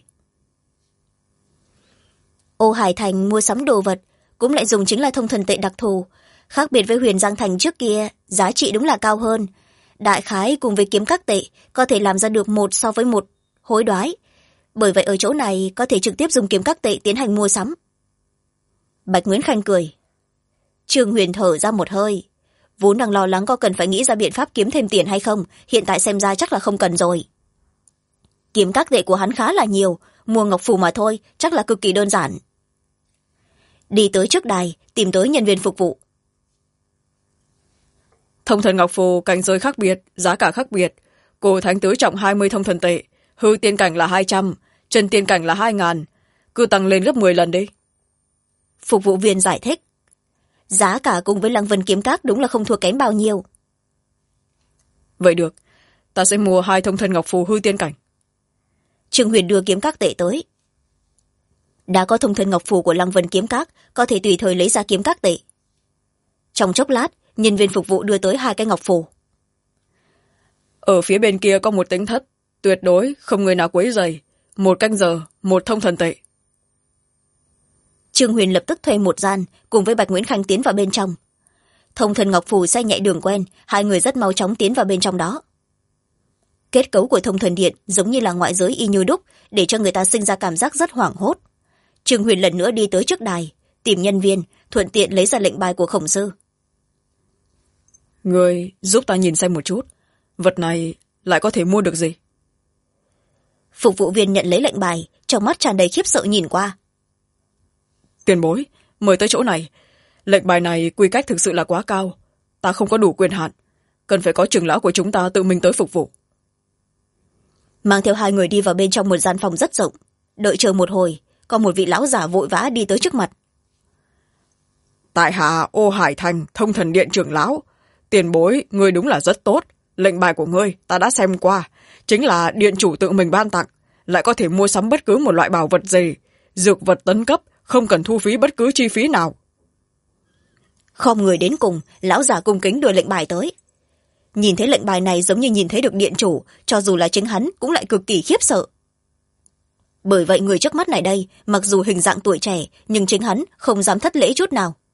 Ô Hải Thành mua sắm đồ vật cũng lại dùng chính là thông thần tệ đặc thù, khác biệt với Huyền Giang Thành trước kia, giá trị đúng là cao hơn. Đại khái cùng với kiếm các tệ có thể làm ra được 1 so với 1 hối đoái. Bởi vậy ở chỗ này có thể trực tiếp dùng kiếm các tệ tiến hành mua sắm. Bạch Nguyễn Khanh cười. Trương Huyền thở ra một hơi. Vốn đang lo lắng có cần phải nghĩ ra biện pháp kiếm thêm tiền hay không, hiện tại xem ra chắc là không cần rồi. Kiếm các tệ của hắn khá là nhiều, mua ngọc phù mà thôi, chắc là cực kỳ đơn giản. Đi tới trước đài, tìm tới nhân viên phục vụ. Thông thần ngọc phù cảnh giới khác biệt, giá cả khác biệt. Cổ thánh tứ trọng 20 thông thần tệ, hư tiên cảnh là 200, chân tiên cảnh là 2.000. Cứ tăng lên gấp 10 lần đi. Phục vụ viên giải thích. Giá cả cùng với Lăng Vân kiếm các đúng là không thua kém bao nhiêu. Vậy được, ta sẽ mua 2 thông thần ngọc phù hư tiên cảnh. Trương Huyền đưa kiếm các tệ tới. Đã có thông thần ngọc phù của Lăng Vân kiếm các, có thể tùy thời lấy ra kiếm các tệ. Trong chốc lát, nhân viên phục vụ đưa tới 2 cái ngọc phù. Ở phía bên kia có một tính thất, tuyệt đối không người nào quấy rầy. 1 canh giờ, 1 thông thần tệ. Trương Huyền lập tức thuê một gian, cùng với Bạch Nguyễn Khanh tiến vào bên trong. Thông thần ngọc phù xe nhạy đường quen, hai người rất mau chóng tiến vào bên trong đó. Kết cấu của thông thần điện giống như là ngoại giới y như đúc, để cho người ta sinh ra cảm giác rất hoảng hốt. Trương Huyền lần nữa đi tới trước đài, tìm nhân viên, thuận tiện lấy ra lệnh bài của khổng sư. Người giúp ta nhìn xem một chút, vật này lại có thể mua được gì? Phục vụ viên nhận lấy lệnh bài, trong mắt tràn đầy khiếp sợ nhìn qua. Tiền bối, mời tới chỗ này. Lệnh bài này quy cách thực sự là quá cao, ta không có đủ quyền hạn, cần phải có trưởng lão của chúng ta tự mình tới phục vụ. Mang theo hai người đi vào bên trong một gian phòng rất rộng. Đợi chờ một hồi, có một vị lão giả vội vã đi tới trước mặt. Tại hạ Ô Hải Thành thông thần điện trưởng lão, tiền bối, ngươi đúng là rất tốt. Lệnh bài của ngươi ta đã xem qua, chính là điện chủ tự mình ban tặng, lại có thể mua sắm bất cứ một loại bảo vật gì, dược vật tấn cấp, không cần thu phí bất cứ chi phí nào. Khom người đến cùng, lão giả cung kính đưa lệnh bài tới. Nhìn thấy lệnh bài này giống như nhìn thấy được điện chủ, cho dù là chính hắn cũng lại cực kỳ khiếp sợ. Bởi vậy người trước mắt này đây, mặc dù hình dạng tuổi trẻ, nhưng chính hắn không dám thất lễ chút nào.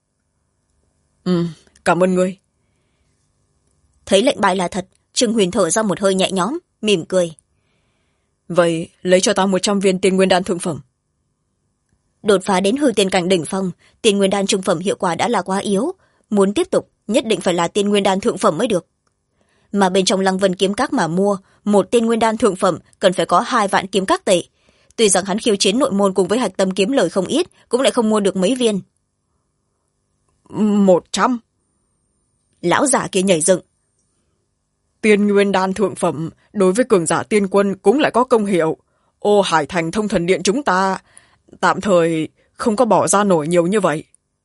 Cảm ơn ngươi. Thấy lệnh bài là thật, Trương Huyền thở ra một hơi nhẹ nhõm, mỉm cười. Vậy lấy cho ta 100 viên tiên nguyên đan thượng phẩm. Đột phá đến hư tiên cảnh đỉnh phong, tiên nguyên đan trung phẩm hiệu quả đã là quá yếu, muốn tiếp tục nhất định phải là tiên nguyên đan thượng phẩm mới được. Mà bên trong Lăng Vân kiếm các mà mua, một tiên nguyên đan thượng phẩm cần phải có 2 vạn kiếm các tệ. Tuy rằng hắn khiêu chiến nội môn cùng với hạch tâm kiếm lời không ít, cũng lại không mua được mấy viên. 100? Lão giả kia nhảy dựng. Tiên nguyên đan thượng phẩm đối với cường giả tiên quân cũng lại có công hiệu. Ô Hải Thành thông thần điện chúng ta tạm thời không có bỏ ra nổi nhiều như vậy.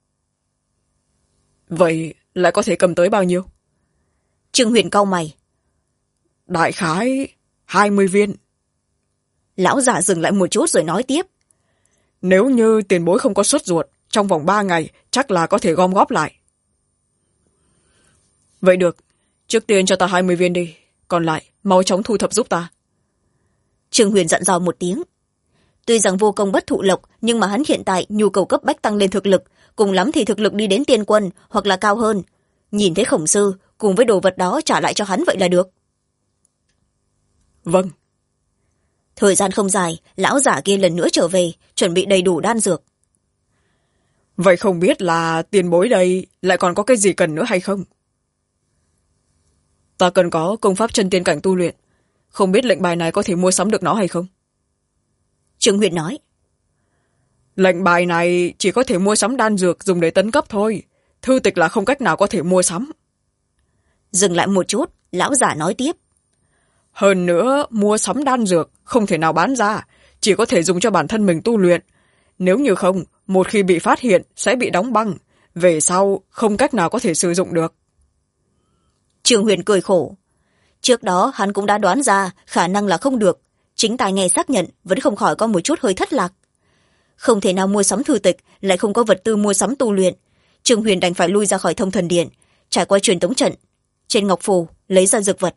Vậy lại có thể cầm tới bao nhiêu? Trương Huyền cau mày. Đại khái 20 viên. Lão giả dừng lại một chút rồi nói tiếp. Nếu như tiền bối không có sốt ruột, trong vòng 3 ngày chắc là có thể gom góp lại. Vậy được, trước tiên cho ta 20 viên đi, còn lại mau chóng thu thập giúp ta. Trương Huyền dặn dò một tiếng. Tuy rằng vô công bất thụ lộc, nhưng mà hắn hiện tại nhu cầu cấp bách tăng lên thực lực, cùng lắm thì thực lực đi đến tiên quân hoặc là cao hơn. Nhìn thấy khổng sư cùng với đồ vật đó trả lại cho hắn vậy là được. Vâng. Thời gian không dài, lão giả kia lần nữa trở về, chuẩn bị đầy đủ đan dược. Vậy không biết là tiền bối đây lại còn có cái gì cần nữa hay không? Ta cần có công pháp chân tiên cảnh tu luyện, không biết lệnh bài này có thể mua sắm được nó hay không? Trương Huyền nói. Lệnh bài này chỉ có thể mua sắm đan dược dùng để tấn cấp thôi, thư tịch là không cách nào có thể mua sắm. Dừng lại một chút, lão giả nói tiếp. Hơn nữa, mua sắm đan dược không thể nào bán ra, chỉ có thể dùng cho bản thân mình tu luyện. Nếu như không, một khi bị phát hiện sẽ bị đóng băng, về sau không cách nào có thể sử dụng được. Trương Huyền cười khổ. Trước đó hắn cũng đã đoán ra khả năng là không được, chính tai nghe xác nhận vẫn không khỏi có một chút hơi thất lạc. Không thể nào mua sắm thư tịch, lại không có vật tư mua sắm tu luyện. Trương Huyền đành phải lui ra khỏi thông thần điện, trải qua truyền tống trận, trên ngọc phù lấy ra dược vật.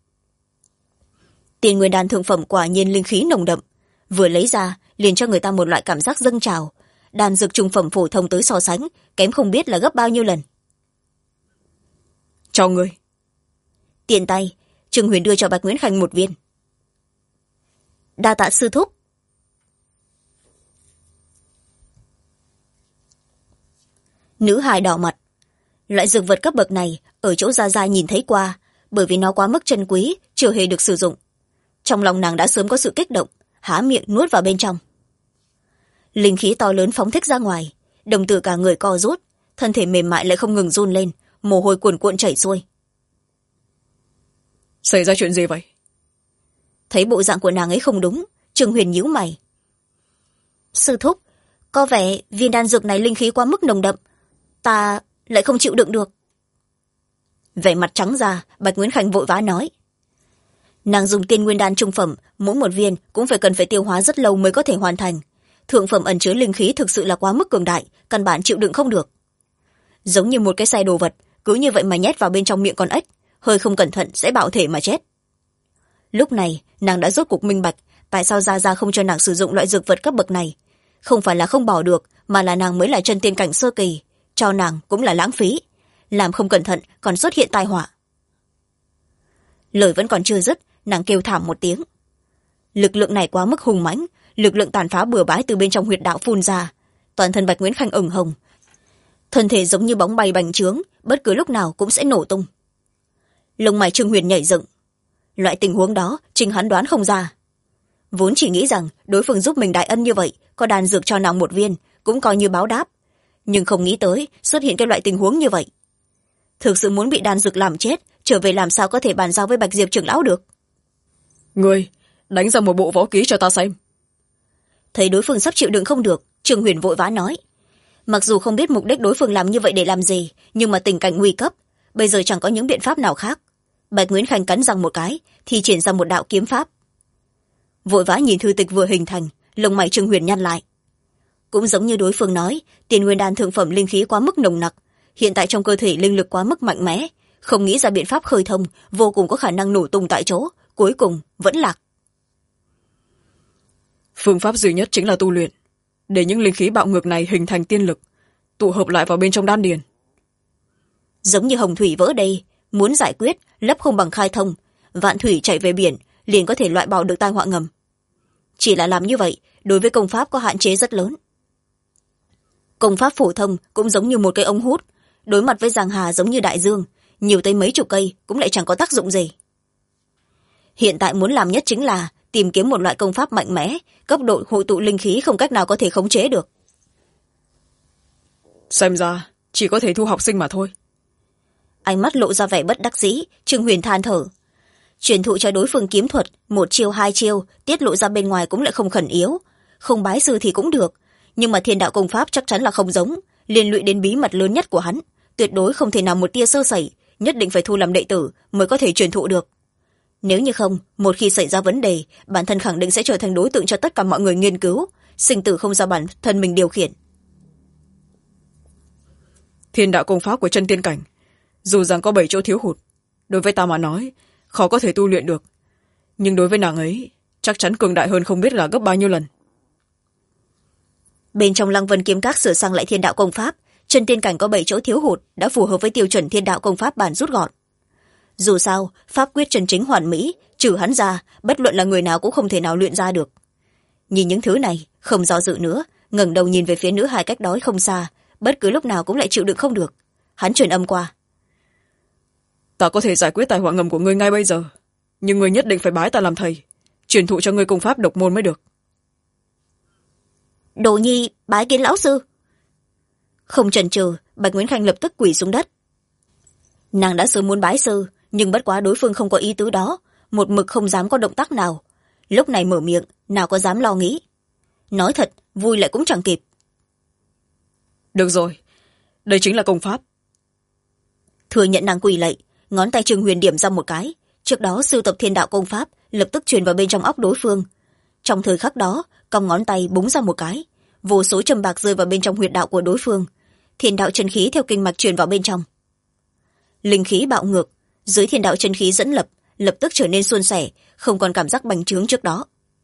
Tiền nguyên đan thượng phẩm quả nhiên linh khí nồng đậm, vừa lấy ra liền cho người ta một loại cảm giác dâng trào. Đan dược trung phẩm phổ thông tới so sánh kém không biết là gấp bao nhiêu lần. Cho ngươi. Tiền tay, Trương Huyền đưa cho Bạch Nguyễn Khanh một viên. Đa tạ sư thúc. Nữ hài đỏ mặt. Loại dược vật cấp bậc này ở chỗ Gia Gia nhìn thấy qua, bởi vì nó quá mức chân quý, chưa hề được sử dụng. Trong lòng nàng đã sớm có sự kích động, há miệng nuốt vào bên trong. Linh khí to lớn phóng thích ra ngoài, đồng tử cả người co rút, thân thể mềm mại lại không ngừng run lên, mồ hôi cuồn cuộn chảy xuôi. Xảy ra chuyện gì vậy? Thấy bộ dạng của nàng ấy không đúng, Trương Huyền nhíu mày. Sư thúc, có vẻ viên đan dược này linh khí quá mức nồng đậm, ta lại không chịu đựng được. Vẻ mặt trắng ra, Bạch Nguyễn Khanh vội vã nói. Nàng dùng tiên nguyên đan trung phẩm, mỗi một viên cũng cần phải tiêu hóa rất lâu mới có thể hoàn thành. Thượng phẩm ẩn chứa linh khí thực sự là quá mức cường đại, căn bản chịu đựng không được. Giống như một cái xe đồ vật, cứ như vậy mà nhét vào bên trong miệng con ếch, hơi không cẩn thận sẽ bạo thể mà chết. Lúc này nàng đã rốt cuộc minh bạch tại sao Gia Gia không cho nàng sử dụng loại dược vật cấp bậc này. Không phải là không bỏ được, mà là nàng mới là chân tiên cảnh sơ kỳ, cho nàng cũng là lãng phí, làm không cẩn thận còn xuất hiện tai họa. Lời vẫn còn chưa dứt, nàng kêu thảm một tiếng. Lực lượng này quá mức hùng mãnh, lực lượng tàn phá bừa bãi từ bên trong huyệt đạo phun ra, toàn thân Bạch Nguyễn Khanh ửng hồng, thân thể giống như bóng bay bành trướng, bất cứ lúc nào cũng sẽ nổ tung. Lông mày Trương Huyền nhảy dựng. Loại tình huống đó chính hắn đoán không ra. Vốn chỉ nghĩ rằng đối phương giúp mình đại ân như vậy, có đan dược cho nàng một viên cũng coi như báo đáp, nhưng không nghĩ tới xuất hiện cái loại tình huống như vậy. Thực sự muốn bị đan dược làm chết, trở về làm sao có thể bàn giao với Bạch Diệp trưởng lão được. Ngươi đánh ra một bộ võ ký cho ta xem. Thấy đối phương sắp chịu đựng không được, Trương Huyền vội vã nói. Mặc dù không biết mục đích đối phương làm như vậy để làm gì, nhưng mà tình cảnh nguy cấp, bây giờ chẳng có những biện pháp nào khác. Bạch Nguyễn Khanh cắn răng một cái, thì triển ra một đạo kiếm pháp. Vội vã nhìn thư tịch vừa hình thành, lông mày Trương Huyền nhăn lại. Cũng giống như đối phương nói, tiền nguyên đan thượng phẩm linh khí quá mức nồng nặc, hiện tại trong cơ thể linh lực quá mức mạnh mẽ, không nghĩ ra biện pháp khơi thông, vô cùng có khả năng nổ tung tại chỗ, cuối cùng vẫn lạc. Phương pháp duy nhất chính là tu luyện, để những linh khí bạo ngược này hình thành tiên lực, tụ hợp lại vào bên trong đan điền. Giống như hồng thủy vỡ đê, muốn giải quyết lấp không bằng khai thông, vạn thủy chạy về biển liền có thể loại bỏ được tai họa ngầm. Chỉ là làm như vậy đối với công pháp có hạn chế rất lớn. Công pháp phổ thông cũng giống như một cây ống hút, đối mặt với giang hà giống như đại dương, nhiều tới mấy chục cây cũng lại chẳng có tác dụng gì. Hiện tại muốn làm nhất chính là tìm kiếm một loại công pháp mạnh mẽ, cấp độ hội tụ linh khí không cách nào có thể khống chế được. Xem ra chỉ có thể thu học sinh mà thôi. Ánh mắt lộ ra vẻ bất đắc dĩ, Trương Huyền than thở. Truyền thụ cho đối phương kiếm thuật, một chiêu hai chiêu tiết lộ ra bên ngoài cũng lại không khẩn yếu, không bái sư thì cũng được, nhưng mà thiên đạo công pháp chắc chắn là không giống, liên lụy đến bí mật lớn nhất của hắn, tuyệt đối không thể nào một tia sơ sẩy, nhất định phải thu làm đệ tử mới có thể truyền thụ được. Nếu như không, một khi xảy ra vấn đề, bản thân khẳng định sẽ trở thành đối tượng cho tất cả mọi người nghiên cứu, sinh tử không do bản thân mình điều khiển. Thiên đạo công pháp của chân tiên cảnh, dù rằng có 7 chỗ thiếu hụt, đối với ta mà nói khó có thể tu luyện được, nhưng đối với nàng ấy chắc chắn cường đại hơn không biết là gấp bao nhiêu lần. Bên trong Lăng Vân Kiếm Các sửa sang lại thiên đạo công pháp, chân tiên cảnh có 7 chỗ thiếu hụt đã phù hợp với tiêu chuẩn thiên đạo công pháp bản rút gọn. Dù sao, pháp quyết chân chính hoàn mỹ, trừ hắn ra, bất luận là người nào cũng không thể nào luyện ra được. Nhìn những thứ này, không do dự nữa, ngẩng đầu nhìn về phía nữ hài cách đó không xa, bất cứ lúc nào cũng lại chịu đựng không được. Hắn truyền âm qua. Ta có thể giải quyết tai họa ngầm của ngươi ngay bây giờ, nhưng ngươi nhất định phải bái ta làm thầy, truyền thụ cho ngươi công pháp độc môn mới được. Đồ nhi bái kiến lão sư. Không chần chừ, Bạch Nguyễn Khanh lập tức quỳ xuống đất. Nàng đã sớm muốn bái sư, nhưng bất quá đối phương không có ý tứ đó, một mực không dám có động tác nào. Lúc này mở miệng, nào có dám lo nghĩ. Nói thật, vui lại cũng chẳng kịp. Được rồi, đây chính là công pháp. Thừa nhận nàng quỳ lạy, ngón tay Trương Huyền điểm ra một cái. Trước đó sưu tập thiên đạo công pháp lập tức truyền vào bên trong óc đối phương. Trong thời khắc đó, cong ngón tay búng ra một cái, vô số châm bạc rơi vào bên trong huyệt đạo của đối phương. Thiên đạo chân khí theo kinh mạch truyền vào bên trong. Linh khí bạo ngược, dưới thiên đạo chân khí dẫn lập tức trở nên suôn sẻ, không còn cảm giác bành trướng trước đó.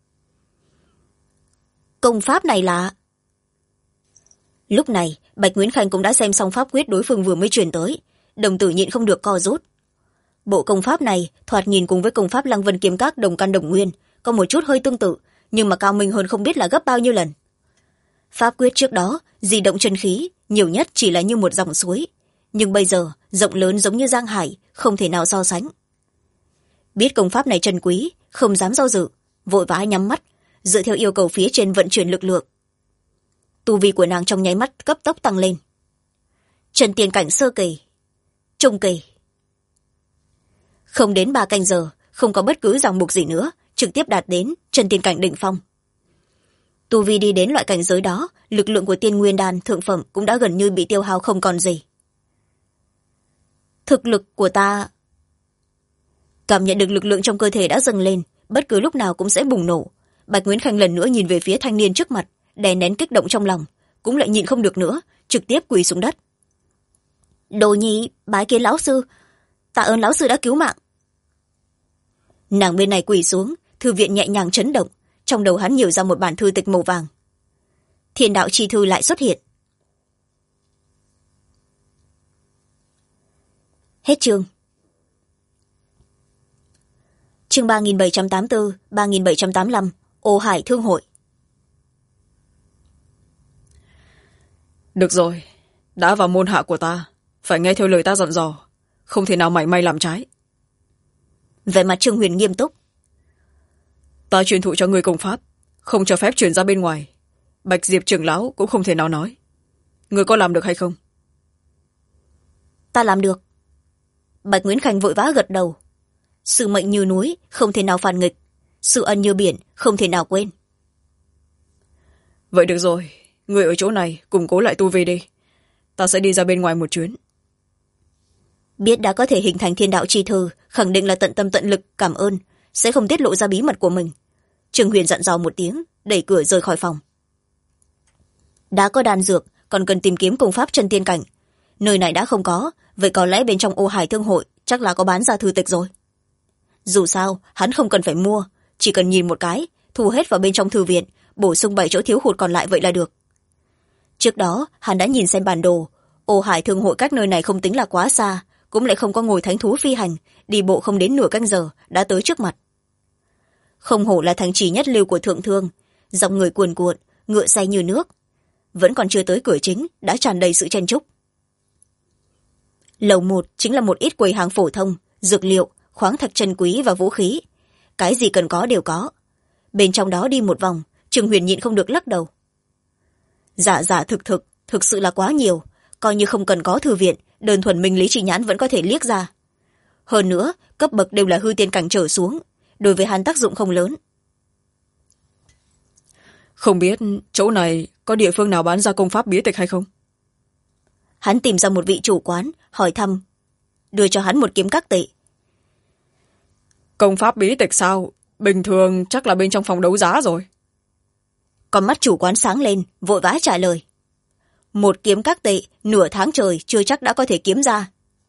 Công pháp này là... Lúc này, Bạch Nguyễn Khanh cũng đã xem xong pháp quyết đối phương vừa mới truyền tới, đồng tử nhịn không được co rút. Bộ công pháp này thoạt nhìn cùng với công pháp Lăng Vân Kiếm Các đồng căn đồng nguyên, có một chút hơi tương tự, nhưng mà cao minh hơn không biết là gấp bao nhiêu lần. Pháp quyết trước đó di động chân khí nhiều nhất chỉ là như một dòng suối, nhưng bây giờ rộng lớn giống như giang hải, không thể nào so sánh. Biết công pháp này trân quý, không dám do dự, vội vã nhắm mắt, dựa theo yêu cầu phía trên vận chuyển lực lượng. Tu vi của nàng trong nháy mắt cấp tốc tăng lên. Chân tiên cảnh sơ kỳ, trung kỳ. Không đến 3 canh giờ, không có bất cứ ràng buộc gì nữa, trực tiếp đạt đến chân tiên cảnh đỉnh phong. Tu vi đi đến loại cảnh giới đó, lực lượng của tiên nguyên đan thượng phẩm cũng đã gần như bị tiêu hao không còn gì. Thực lực của ta... Cảm nhận được lực lượng trong cơ thể đã dâng lên, bất cứ lúc nào cũng sẽ bùng nổ. Bạch Nguyễn Khanh lần nữa nhìn về phía thanh niên trước mặt, đè nén kích động trong lòng, cũng lại nhịn không được nữa, trực tiếp quỳ xuống đất. Đồ nhi bái kiến lão sư, tạ ơn lão sư đã cứu mạng. Nàng bên này quỳ xuống, thư viện nhẹ nhàng chấn động, trong đầu hắn nhiều ra một bản thư tịch màu vàng. Thiên đạo chi thư lại xuất hiện. Hết chương. Chương 3784, 3785, Ô Hải Thương hội. Được rồi, đã vào môn hạ của ta, phải nghe theo lời ta dặn dò, không thể nào mảy may làm trái. Vẻ mặt Trương Huyền nghiêm túc. Ta truyền thụ cho ngươi công pháp, không cho phép truyền ra bên ngoài. Bạch Diệp trưởng lão cũng không thể nào nói. Ngươi có làm được hay không? Ta làm được. Bạch Nguyễn Khanh vội vã gật đầu. Sự mệnh như núi, không thể nào phản nghịch. Sự ân như biển, không thể nào quên. Vậy được rồi, ngươi ở chỗ này củng cố lại tu vi đi. Ta sẽ đi ra bên ngoài một chuyến. Biết đã có thể hình thành thiên đạo chi thư, khẳng định là tận tâm tận lực cảm ơn, sẽ không tiết lộ ra bí mật của mình. Trương Huyền dặn dò một tiếng, đẩy cửa rời khỏi phòng. Đã có đan dược, còn cần tìm kiếm công pháp chân tiên cảnh. Nơi này đã không có, vậy có lẽ bên trong Ô Hải Thương hội chắc là có bán ra thư tịch rồi. Dù sao, hắn không cần phải mua, chỉ cần nhìn một cái, thu hết vào bên trong thư viện, bổ sung 7 chỗ thiếu hụt còn lại vậy là được. Trước đó, hắn đã nhìn xem bản đồ, Ô Hải Thương hội cách nơi này không tính là quá xa, cũng lại không có ngồi thánh thú phi hành, đi bộ không đến nửa canh giờ đã tới trước mặt. Không hổ là thành trì nhất lưu của thượng thương, dòng người cuồn cuộn, ngựa say như nước. Vẫn còn chưa tới cửa chính, đã tràn đầy sự chen chúc. Lầu 1 chính là một ít quầy hàng phổ thông, dược liệu, khoáng thạch chân quý và vũ khí. Cái gì cần có đều có. Bên trong đó đi một vòng, Trương Huyền nhịn không được lắc đầu. Dạ thực sự là quá nhiều, coi như không cần có thư viện, đơn thuần minh lý chỉ nhãn vẫn có thể liếc ra. Hơn nữa, cấp bậc đều là hư tiên cảnh trở xuống, đối với hắn tác dụng không lớn. Không biết chỗ này có địa phương nào bán ra công pháp bí tịch hay không? Hắn tìm ra một vị chủ quán, hỏi thăm, đưa cho hắn một kiếm các tệ. Công pháp bí tịch sao? Bình thường chắc là bên trong phòng đấu giá rồi. Con mắt chủ quán sáng lên, vội vã trả lời. Một kiếm các tệ, nửa tháng trời chưa chắc đã có thể kiếm ra.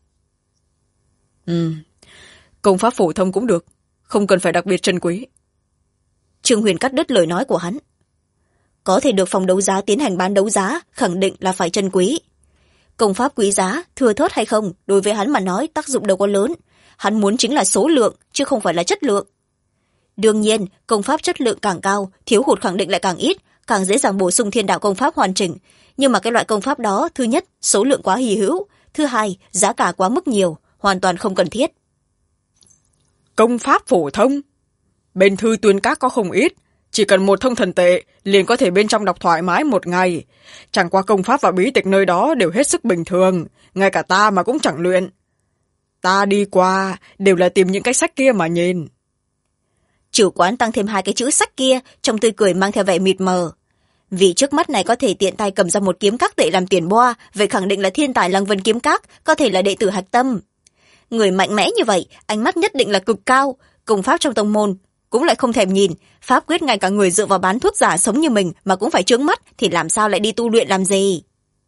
Công pháp phổ thông cũng được, không cần phải đặc biệt trân quý. Trương Huyền cắt đứt lời nói của hắn. Có thể được phòng đấu giá tiến hành bán đấu giá, khẳng định là phải trân quý. Công pháp quý giá, thừa thớt hay không, đối với hắn mà nói tác dụng đâu có lớn. Hắn muốn chính là số lượng, chứ không phải là chất lượng. Đương nhiên, công pháp chất lượng càng cao, thiếu hụt khẳng định lại càng ít, càng dễ dàng bổ sung thiên đạo công pháp hoàn chỉnh. Nhưng mà cái loại công pháp đó, thứ nhất, số lượng quá hy hữu, thứ hai, giá cả quá mức nhiều, hoàn toàn không cần thiết. Công pháp phổ thông? Bên Thư Tuyên Các có không ít, chỉ cần một thông thần tệ liền có thể bên trong đọc thoải mái một ngày. Chẳng qua công pháp và bí tịch nơi đó đều hết sức bình thường, ngay cả ta mà cũng chẳng luyện. Ta đi qua đều là tìm những cái sách kia mà nhìn. Chủ quán tăng thêm 2 cái chữ sách kia, trong tươi cười mang theo vẻ mịt mờ. Vì trước mắt này có thể tiện tay cầm ra một kiếm các tệ làm tiền boa, vậy khẳng định là thiên tài Lăng Vân kiếm các, có thể là đệ tử hạch tâm. Người mạnh mẽ như vậy, ánh mắt nhất định là cực cao, công pháp trong tông môn cũng lại không thèm nhìn, pháp quyết ngay cả người dựa vào bán thuốc giả sống như mình mà cũng phải trướng mắt, thì làm sao lại đi tu luyện làm gì?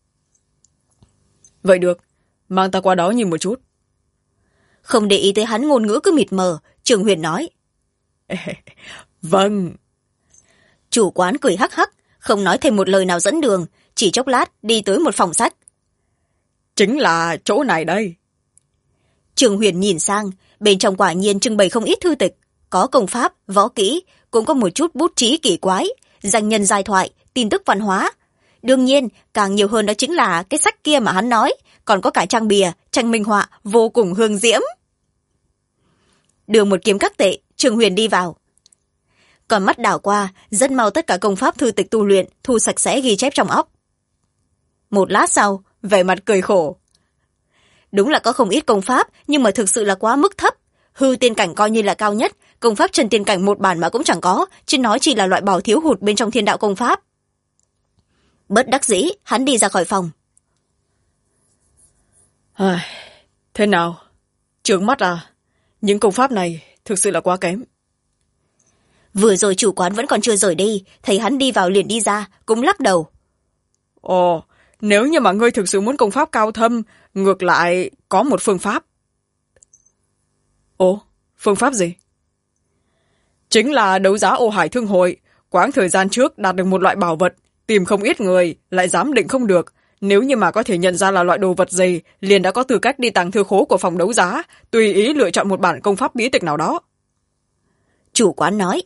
Vậy được, mang ta qua đó nhìn một chút. Không để ý tới hắn ngôn ngữ cứ mịt mờ, Trường Huyền nói. Vâng. Chủ quán cười hắc hắc, không nói thêm một lời nào dẫn đường, chỉ chốc lát đi tới một phòng sách. Chính là chỗ này đây. Trường Huyền nhìn sang, bên trong quả nhiên trưng bày không ít thư tịch, có công pháp, võ kỹ, cũng có một chút bút trí kỳ quái, danh nhân giai thoại, tin tức văn hóa. Đương nhiên, càng nhiều hơn đó chính là cái sách kia mà hắn nói, còn có cả trang bìa, tranh minh họa, vô cùng hương diễm. Đưa một kiếm các tệ, Trường Huyền đi vào. Còn mắt đảo qua, rất mau tất cả công pháp thư tịch tu luyện, thu sạch sẽ ghi chép trong óc. Một lát sau, vẻ mặt cười khổ. Đúng là có không ít công pháp, nhưng mà thực sự là quá mức thấp. Hư tiên cảnh coi như là cao nhất, công pháp chân tiên cảnh một bản mà cũng chẳng có, chứ nói chỉ là loại bảo thiếu hụt bên trong thiên đạo công pháp. Bất đắc dĩ, hắn đi ra khỏi phòng. Thế nào? Trướng mắt à? Những công pháp này thực sự là quá kém. Vừa rồi chủ quán vẫn còn chưa rời đi, thấy hắn đi vào liền đi ra, cũng lắc đầu. Ồ, nếu như mà ngươi thực sự muốn công pháp cao thâm, ngược lại có một phương pháp. Ồ, phương pháp gì? Chính là đấu giá Ô Hải Thương Hội. Quãng thời gian trước đạt được một loại bảo vật, tìm không ít người, lại giám định không được. Nếu như mà có thể nhận ra là loại đồ vật gì, liền đã có tư cách đi tàng thư khố của phòng đấu giá, tùy ý lựa chọn một bản công pháp bí tịch nào đó. Chủ quán nói.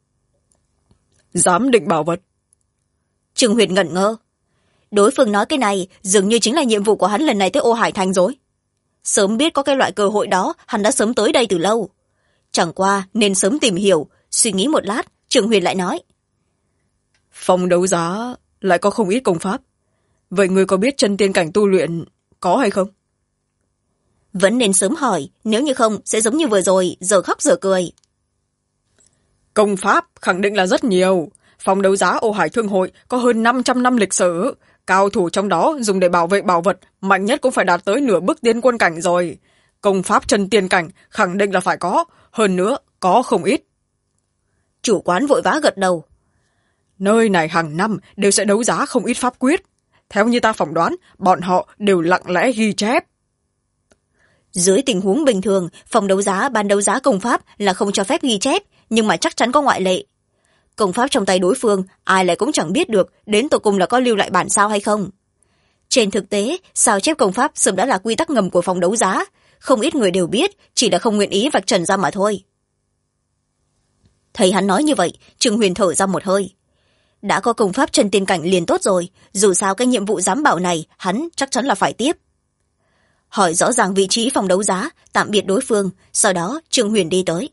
Giám định bảo vật. Trương Huyền ngẩn ngơ. Đối phương nói cái này dường như chính là nhiệm vụ của hắn lần này tới Ô Hải Thành rồi. Sớm biết có cái loại cơ hội đó, hắn đã sớm tới đây từ lâu. Chẳng qua nên sớm tìm hiểu. Suy nghĩ một lát, Trương Huyền lại nói. Phòng đấu giá lại có không ít công pháp. Vậy ngươi có biết chân tiên cảnh tu luyện có hay không? Vẫn nên sớm hỏi, nếu như không sẽ giống như vừa rồi, giờ khóc giờ cười. Công pháp khẳng định là rất nhiều. Phòng đấu giá Ô Hải Thương Hội có hơn 500 năm lịch sử. Cao thủ trong đó dùng để bảo vệ bảo vật, mạnh nhất cũng phải đạt tới nửa bước tiên quân cảnh rồi. Công pháp chân tiên cảnh khẳng định là phải có, hơn nữa có không ít. Chủ quán vội vã gật đầu. Nơi này hàng năm đều sẽ đấu giá không ít pháp quyết. Theo như ta phỏng đoán, bọn họ đều lặng lẽ ghi chép. Dưới tình huống bình thường, phòng đấu giá bán đấu giá công pháp là không cho phép ghi chép, nhưng mà chắc chắn có ngoại lệ. Công pháp trong tay đối phương, ai lại cũng chẳng biết được đến tột cùng là có lưu lại bản sao hay không. Trên thực tế, sao chép công pháp sớm đã là quy tắc ngầm của phòng đấu giá. Không ít người đều biết, chỉ là không nguyện ý vạch trần ra mà thôi. Thấy hắn nói như vậy, Trương Huyền thở ra một hơi. Đã có công pháp chân tiên cảnh liền tốt rồi, dù sao cái nhiệm vụ giám bảo này hắn chắc chắn là phải tiếp. Hỏi rõ ràng vị trí phòng đấu giá, tạm biệt đối phương, sau đó Trương Huyền đi tới.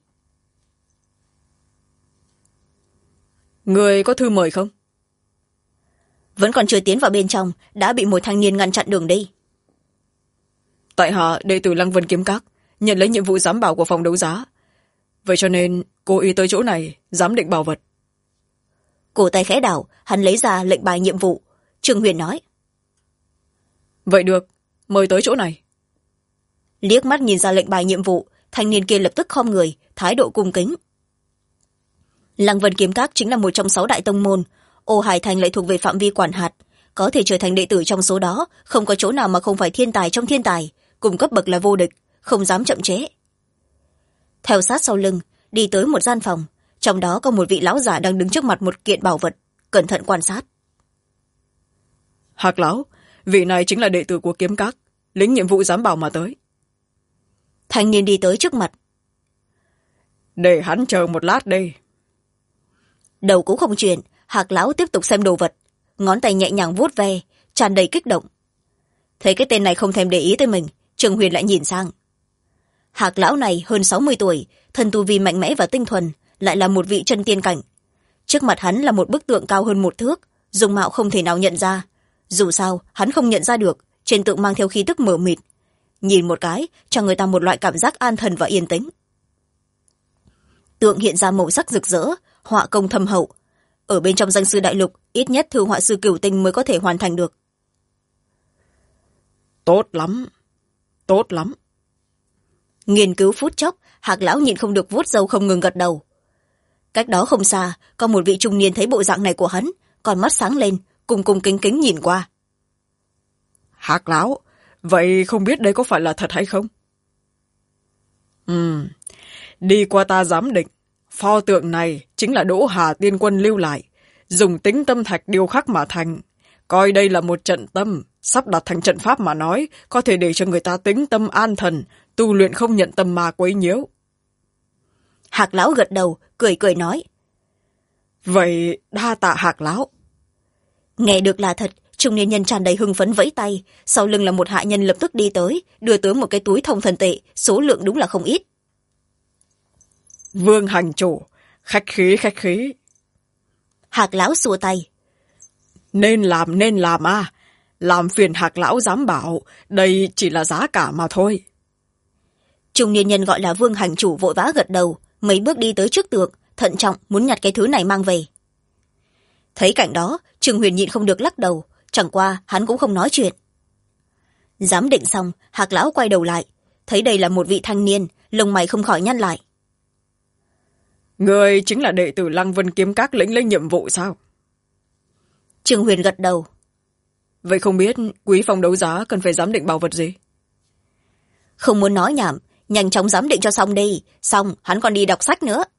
Người có thư mời không? Vẫn còn chưa tiến vào bên trong, đã bị một thanh niên ngăn chặn đường đi. Tại hạ đệ tử Lăng Vân kiếm các, nhận lấy nhiệm vụ giám bảo của phòng đấu giá. Vậy cho nên cô ý tới chỗ này giám định bảo vật. Cổ tay khẽ đảo, hắn lấy ra lệnh bài nhiệm vụ. Trương Huyền nói. Vậy được, mời tới chỗ này. Liếc mắt nhìn ra lệnh bài nhiệm vụ, thanh niên kia lập tức khom người, thái độ cung kính. Lăng Vân kiếm các chính là một trong 6 đại tông môn. Ô Hải Thành lại thuộc về phạm vi quản hạt, có thể trở thành đệ tử trong số đó, không có chỗ nào mà không phải thiên tài trong thiên tài, cùng cấp bậc là vô địch, không dám chậm trễ. Theo sát sau lưng, đi tới một gian phòng, trong đó có một vị lão giả đang đứng trước mặt một kiện bảo vật, cẩn thận quan sát. Hạc lão, vị này chính là đệ tử của kiếm các, lĩnh nhiệm vụ giám bảo mà tới. Thanh niên đi tới trước mặt. Để hắn chờ một lát đây. Đầu cũng không chuyển, Hạc lão tiếp tục xem đồ vật, ngón tay nhẹ nhàng vuốt ve, tràn đầy kích động. Thấy cái tên này không thèm để ý tới mình, Trương Huyền lại nhìn sang. Hạc lão này hơn 60 tuổi, thân tu vi mạnh mẽ và tinh thuần, lại là một vị chân tiên cảnh. trước mặt hắn là một bức tượng cao hơn 1 thước, dung mạo không thể nào nhận ra. Dù sao hắn không nhận ra được, trên tượng mang theo khí tức mờ mịt, nhìn một cái cho người ta một loại cảm giác an thần và yên tĩnh. Tượng hiện ra màu sắc rực rỡ, họa công thâm hậu. Ở bên trong danh sư đại lục, ít nhất thư họa sư cửu tinh mới có thể hoàn thành được. Tốt lắm, tốt lắm. Nghiên cứu phút chốc, Hạc lão nhịn không được vuốt râu không ngừng gật đầu. Cách đó không xa, có một vị trung niên thấy bộ dạng này của hắn, con mắt sáng lên, cùng cùng kính kính nhìn qua. Hạc lão, vậy không biết đây có phải là thật hay không? Đi qua ta giám định, pho tượng này chính là Đỗ Hà tiên quân lưu lại, dùng tính tâm thạch điêu khắc mà thành. Coi đây là một trận tâm, sắp đặt thành trận pháp mà nói, có thể để cho người ta tính tâm an thần, tu luyện không nhận tâm ma quấy nhiễu. Hạc lão gật đầu, cười cười nói. Vậy đa tạ Hạc lão. Nghe được là thật, trung niên nhân tràn đầy hưng phấn vẫy tay, sau lưng là một hạ nhân lập tức đi tới, đưa tới một cái túi thông thần tệ, số lượng đúng là không ít. Vương hành chủ, khách khí khách khí. Hạc lão xua tay. Nên làm à, làm phiền Hạc lão dám bảo, đây chỉ là giá cả mà thôi. Trung niên nhân gọi là Vương hành chủ vội vã gật đầu, mấy bước đi tới trước tượng, thận trọng muốn nhặt cái thứ này mang về. Thấy cảnh đó, Trương Huyền nhịn không được lắc đầu, chẳng qua hắn cũng không nói chuyện. Giám định xong, Hạc lão quay đầu lại, thấy đây là một vị thanh niên, lông mày không khỏi nhăn lại. Người chính là đệ tử Lăng Vân Kiếm Các lĩnh lấy nhiệm vụ sao? Trương Huyền gật đầu. Vậy không biết quý phòng đấu giá cần phải giám định bảo vật gì? Không muốn nói nhảm, nhanh chóng giám định cho xong đi, xong hắn còn đi đọc sách nữa.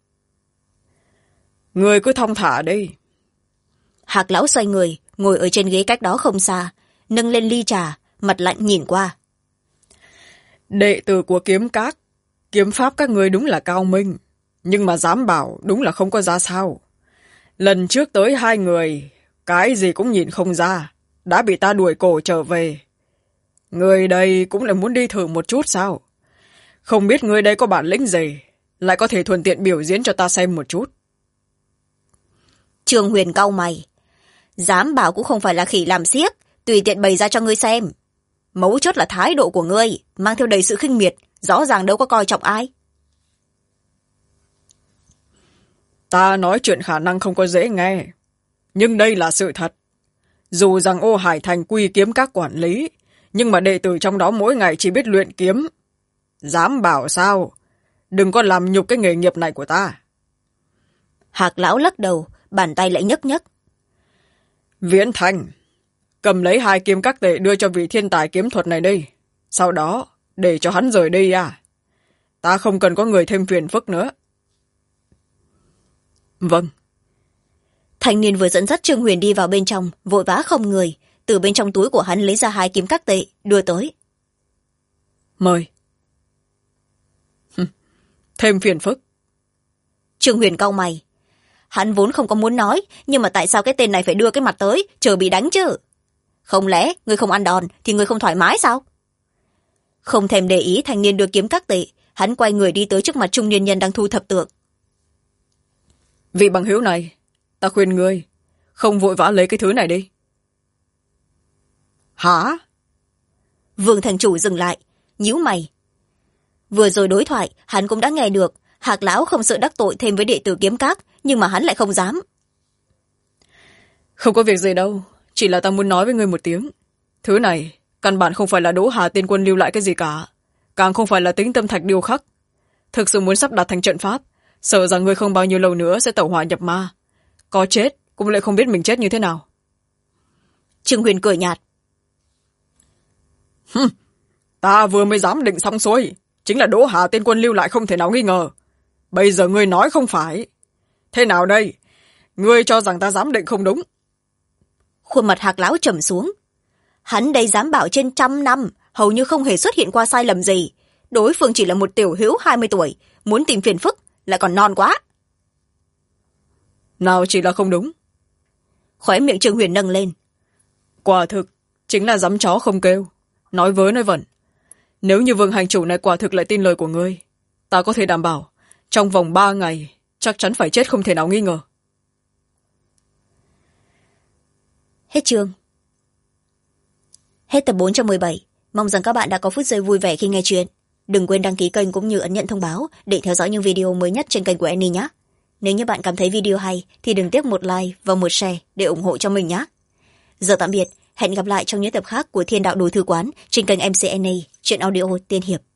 Người cứ thong thả đi. Hạc lão xoay người, ngồi ở trên ghế cách đó không xa, nâng lên ly trà, mặt lạnh nhìn qua. Đệ tử của Kiếm Các, kiếm pháp các người đúng là cao minh, nhưng mà dám bảo đúng là không có ra sao. Lần trước tới 2 người, cái gì cũng nhìn không ra, đã bị ta đuổi cổ trở về. Người đây cũng là muốn đi thử một chút sao? Không biết người đây có bản lĩnh gì, lại có thể thuận tiện biểu diễn cho ta xem một chút. Trương Huyền cau mày. Dám bảo cũng không phải là khỉ làm xiếc, tùy tiện bày ra cho ngươi xem. Mấu chốt là thái độ của ngươi, mang theo đầy sự khinh miệt, rõ ràng đâu có coi trọng ai. Ta nói chuyện khả năng không có dễ nghe, nhưng đây là sự thật. Dù rằng Ô Hải Thành quy Kiếm Các quản lý, nhưng mà đệ tử trong đó mỗi ngày chỉ biết luyện kiếm. Dám bảo sao? Đừng có làm nhục cái nghề nghiệp này của ta. Hạc lão lắc đầu, bàn tay lại nhấc nhấc. Viễn Thành, cầm lấy 2 kiếm các tệ đưa cho vị thiên tài kiếm thuật này đi. Sau đó, để cho hắn rời đi à? Ta không cần có người thêm phiền phức nữa. Vâng. Thanh niên vừa dẫn dắt Trương Huyền đi vào bên trong, vội vã không người, từ bên trong túi của hắn lấy ra 2 kiếm các tệ, đưa tới. Mời. Thêm phiền phức. Trương Huyền cau mày. Hắn vốn không có muốn nói, nhưng mà tại sao cái tên này phải đưa cái mặt tới, chờ bị đánh chứ? Không lẽ người không ăn đòn thì người không thoải mái sao? Không thèm để ý thanh niên đưa kiếm các tệ, hắn quay người đi tới trước mặt trung niên nhân đang thu thập tượng. Vị bằng hữu này, ta khuyên ngươi, không vội vã lấy cái thứ này đi. Hả? Vương thành chủ dừng lại, nhíu mày. Vừa rồi đối thoại, hắn cũng đã nghe được, Hạc lão không sợ đắc tội thêm với đệ tử Kiếm Các, nhưng mà hắn lại không dám. Không có việc gì đâu, chỉ là ta muốn nói với ngươi một tiếng. Thứ này, căn bản không phải là Đỗ Hà tiên quân lưu lại cái gì cả, càng không phải là tính tâm thạch điêu khắc. Thực sự muốn sắp đặt thành trận pháp, sợ rằng ngươi không bao nhiêu lâu nữa sẽ tẩu hỏa nhập ma. Có chết, cũng lại không biết mình chết như thế nào. Trương Huyền cười nhạt. Ta vừa mới dám định xong xuôi, chính là Đỗ Hà tiên quân lưu lại không thể nào nghi ngờ. Bây giờ ngươi nói không phải. Thế nào đây? Ngươi cho rằng ta dám định không đúng? Khuôn mặt Hạc lão trầm xuống. Hắn đây dám bảo trên 100 năm, hầu như không hề xuất hiện qua sai lầm gì. Đối phương chỉ là một tiểu hữu 20 tuổi, muốn tìm phiền phức, lại còn non quá. Nào chỉ là không đúng. Khóe miệng Trương Huyền nâng lên. Quả thực, chính là dám chó không kêu. Nói vớ nói vẩn. Nếu như Vương hành chủ này quả thực lại tin lời của ngươi, ta có thể đảm bảo, trong vòng 3 ngày, chắc chắn phải chết không thể nào nghi ngờ. Hết chương. Hết tập 417. Mong rằng các bạn đã có phút giây vui vẻ khi nghe chuyện. Đừng quên đăng ký kênh cũng như ấn nhận thông báo để theo dõi những video mới nhất trên kênh của Annie nhé. Nếu như bạn cảm thấy video hay thì đừng tiếc một like và một share để ủng hộ cho mình nhé. Giờ tạm biệt, hẹn gặp lại trong những tập khác của Thiên Đạo Đồ Thư Quán trên kênh MC Annie, truyện audio tiên hiệp.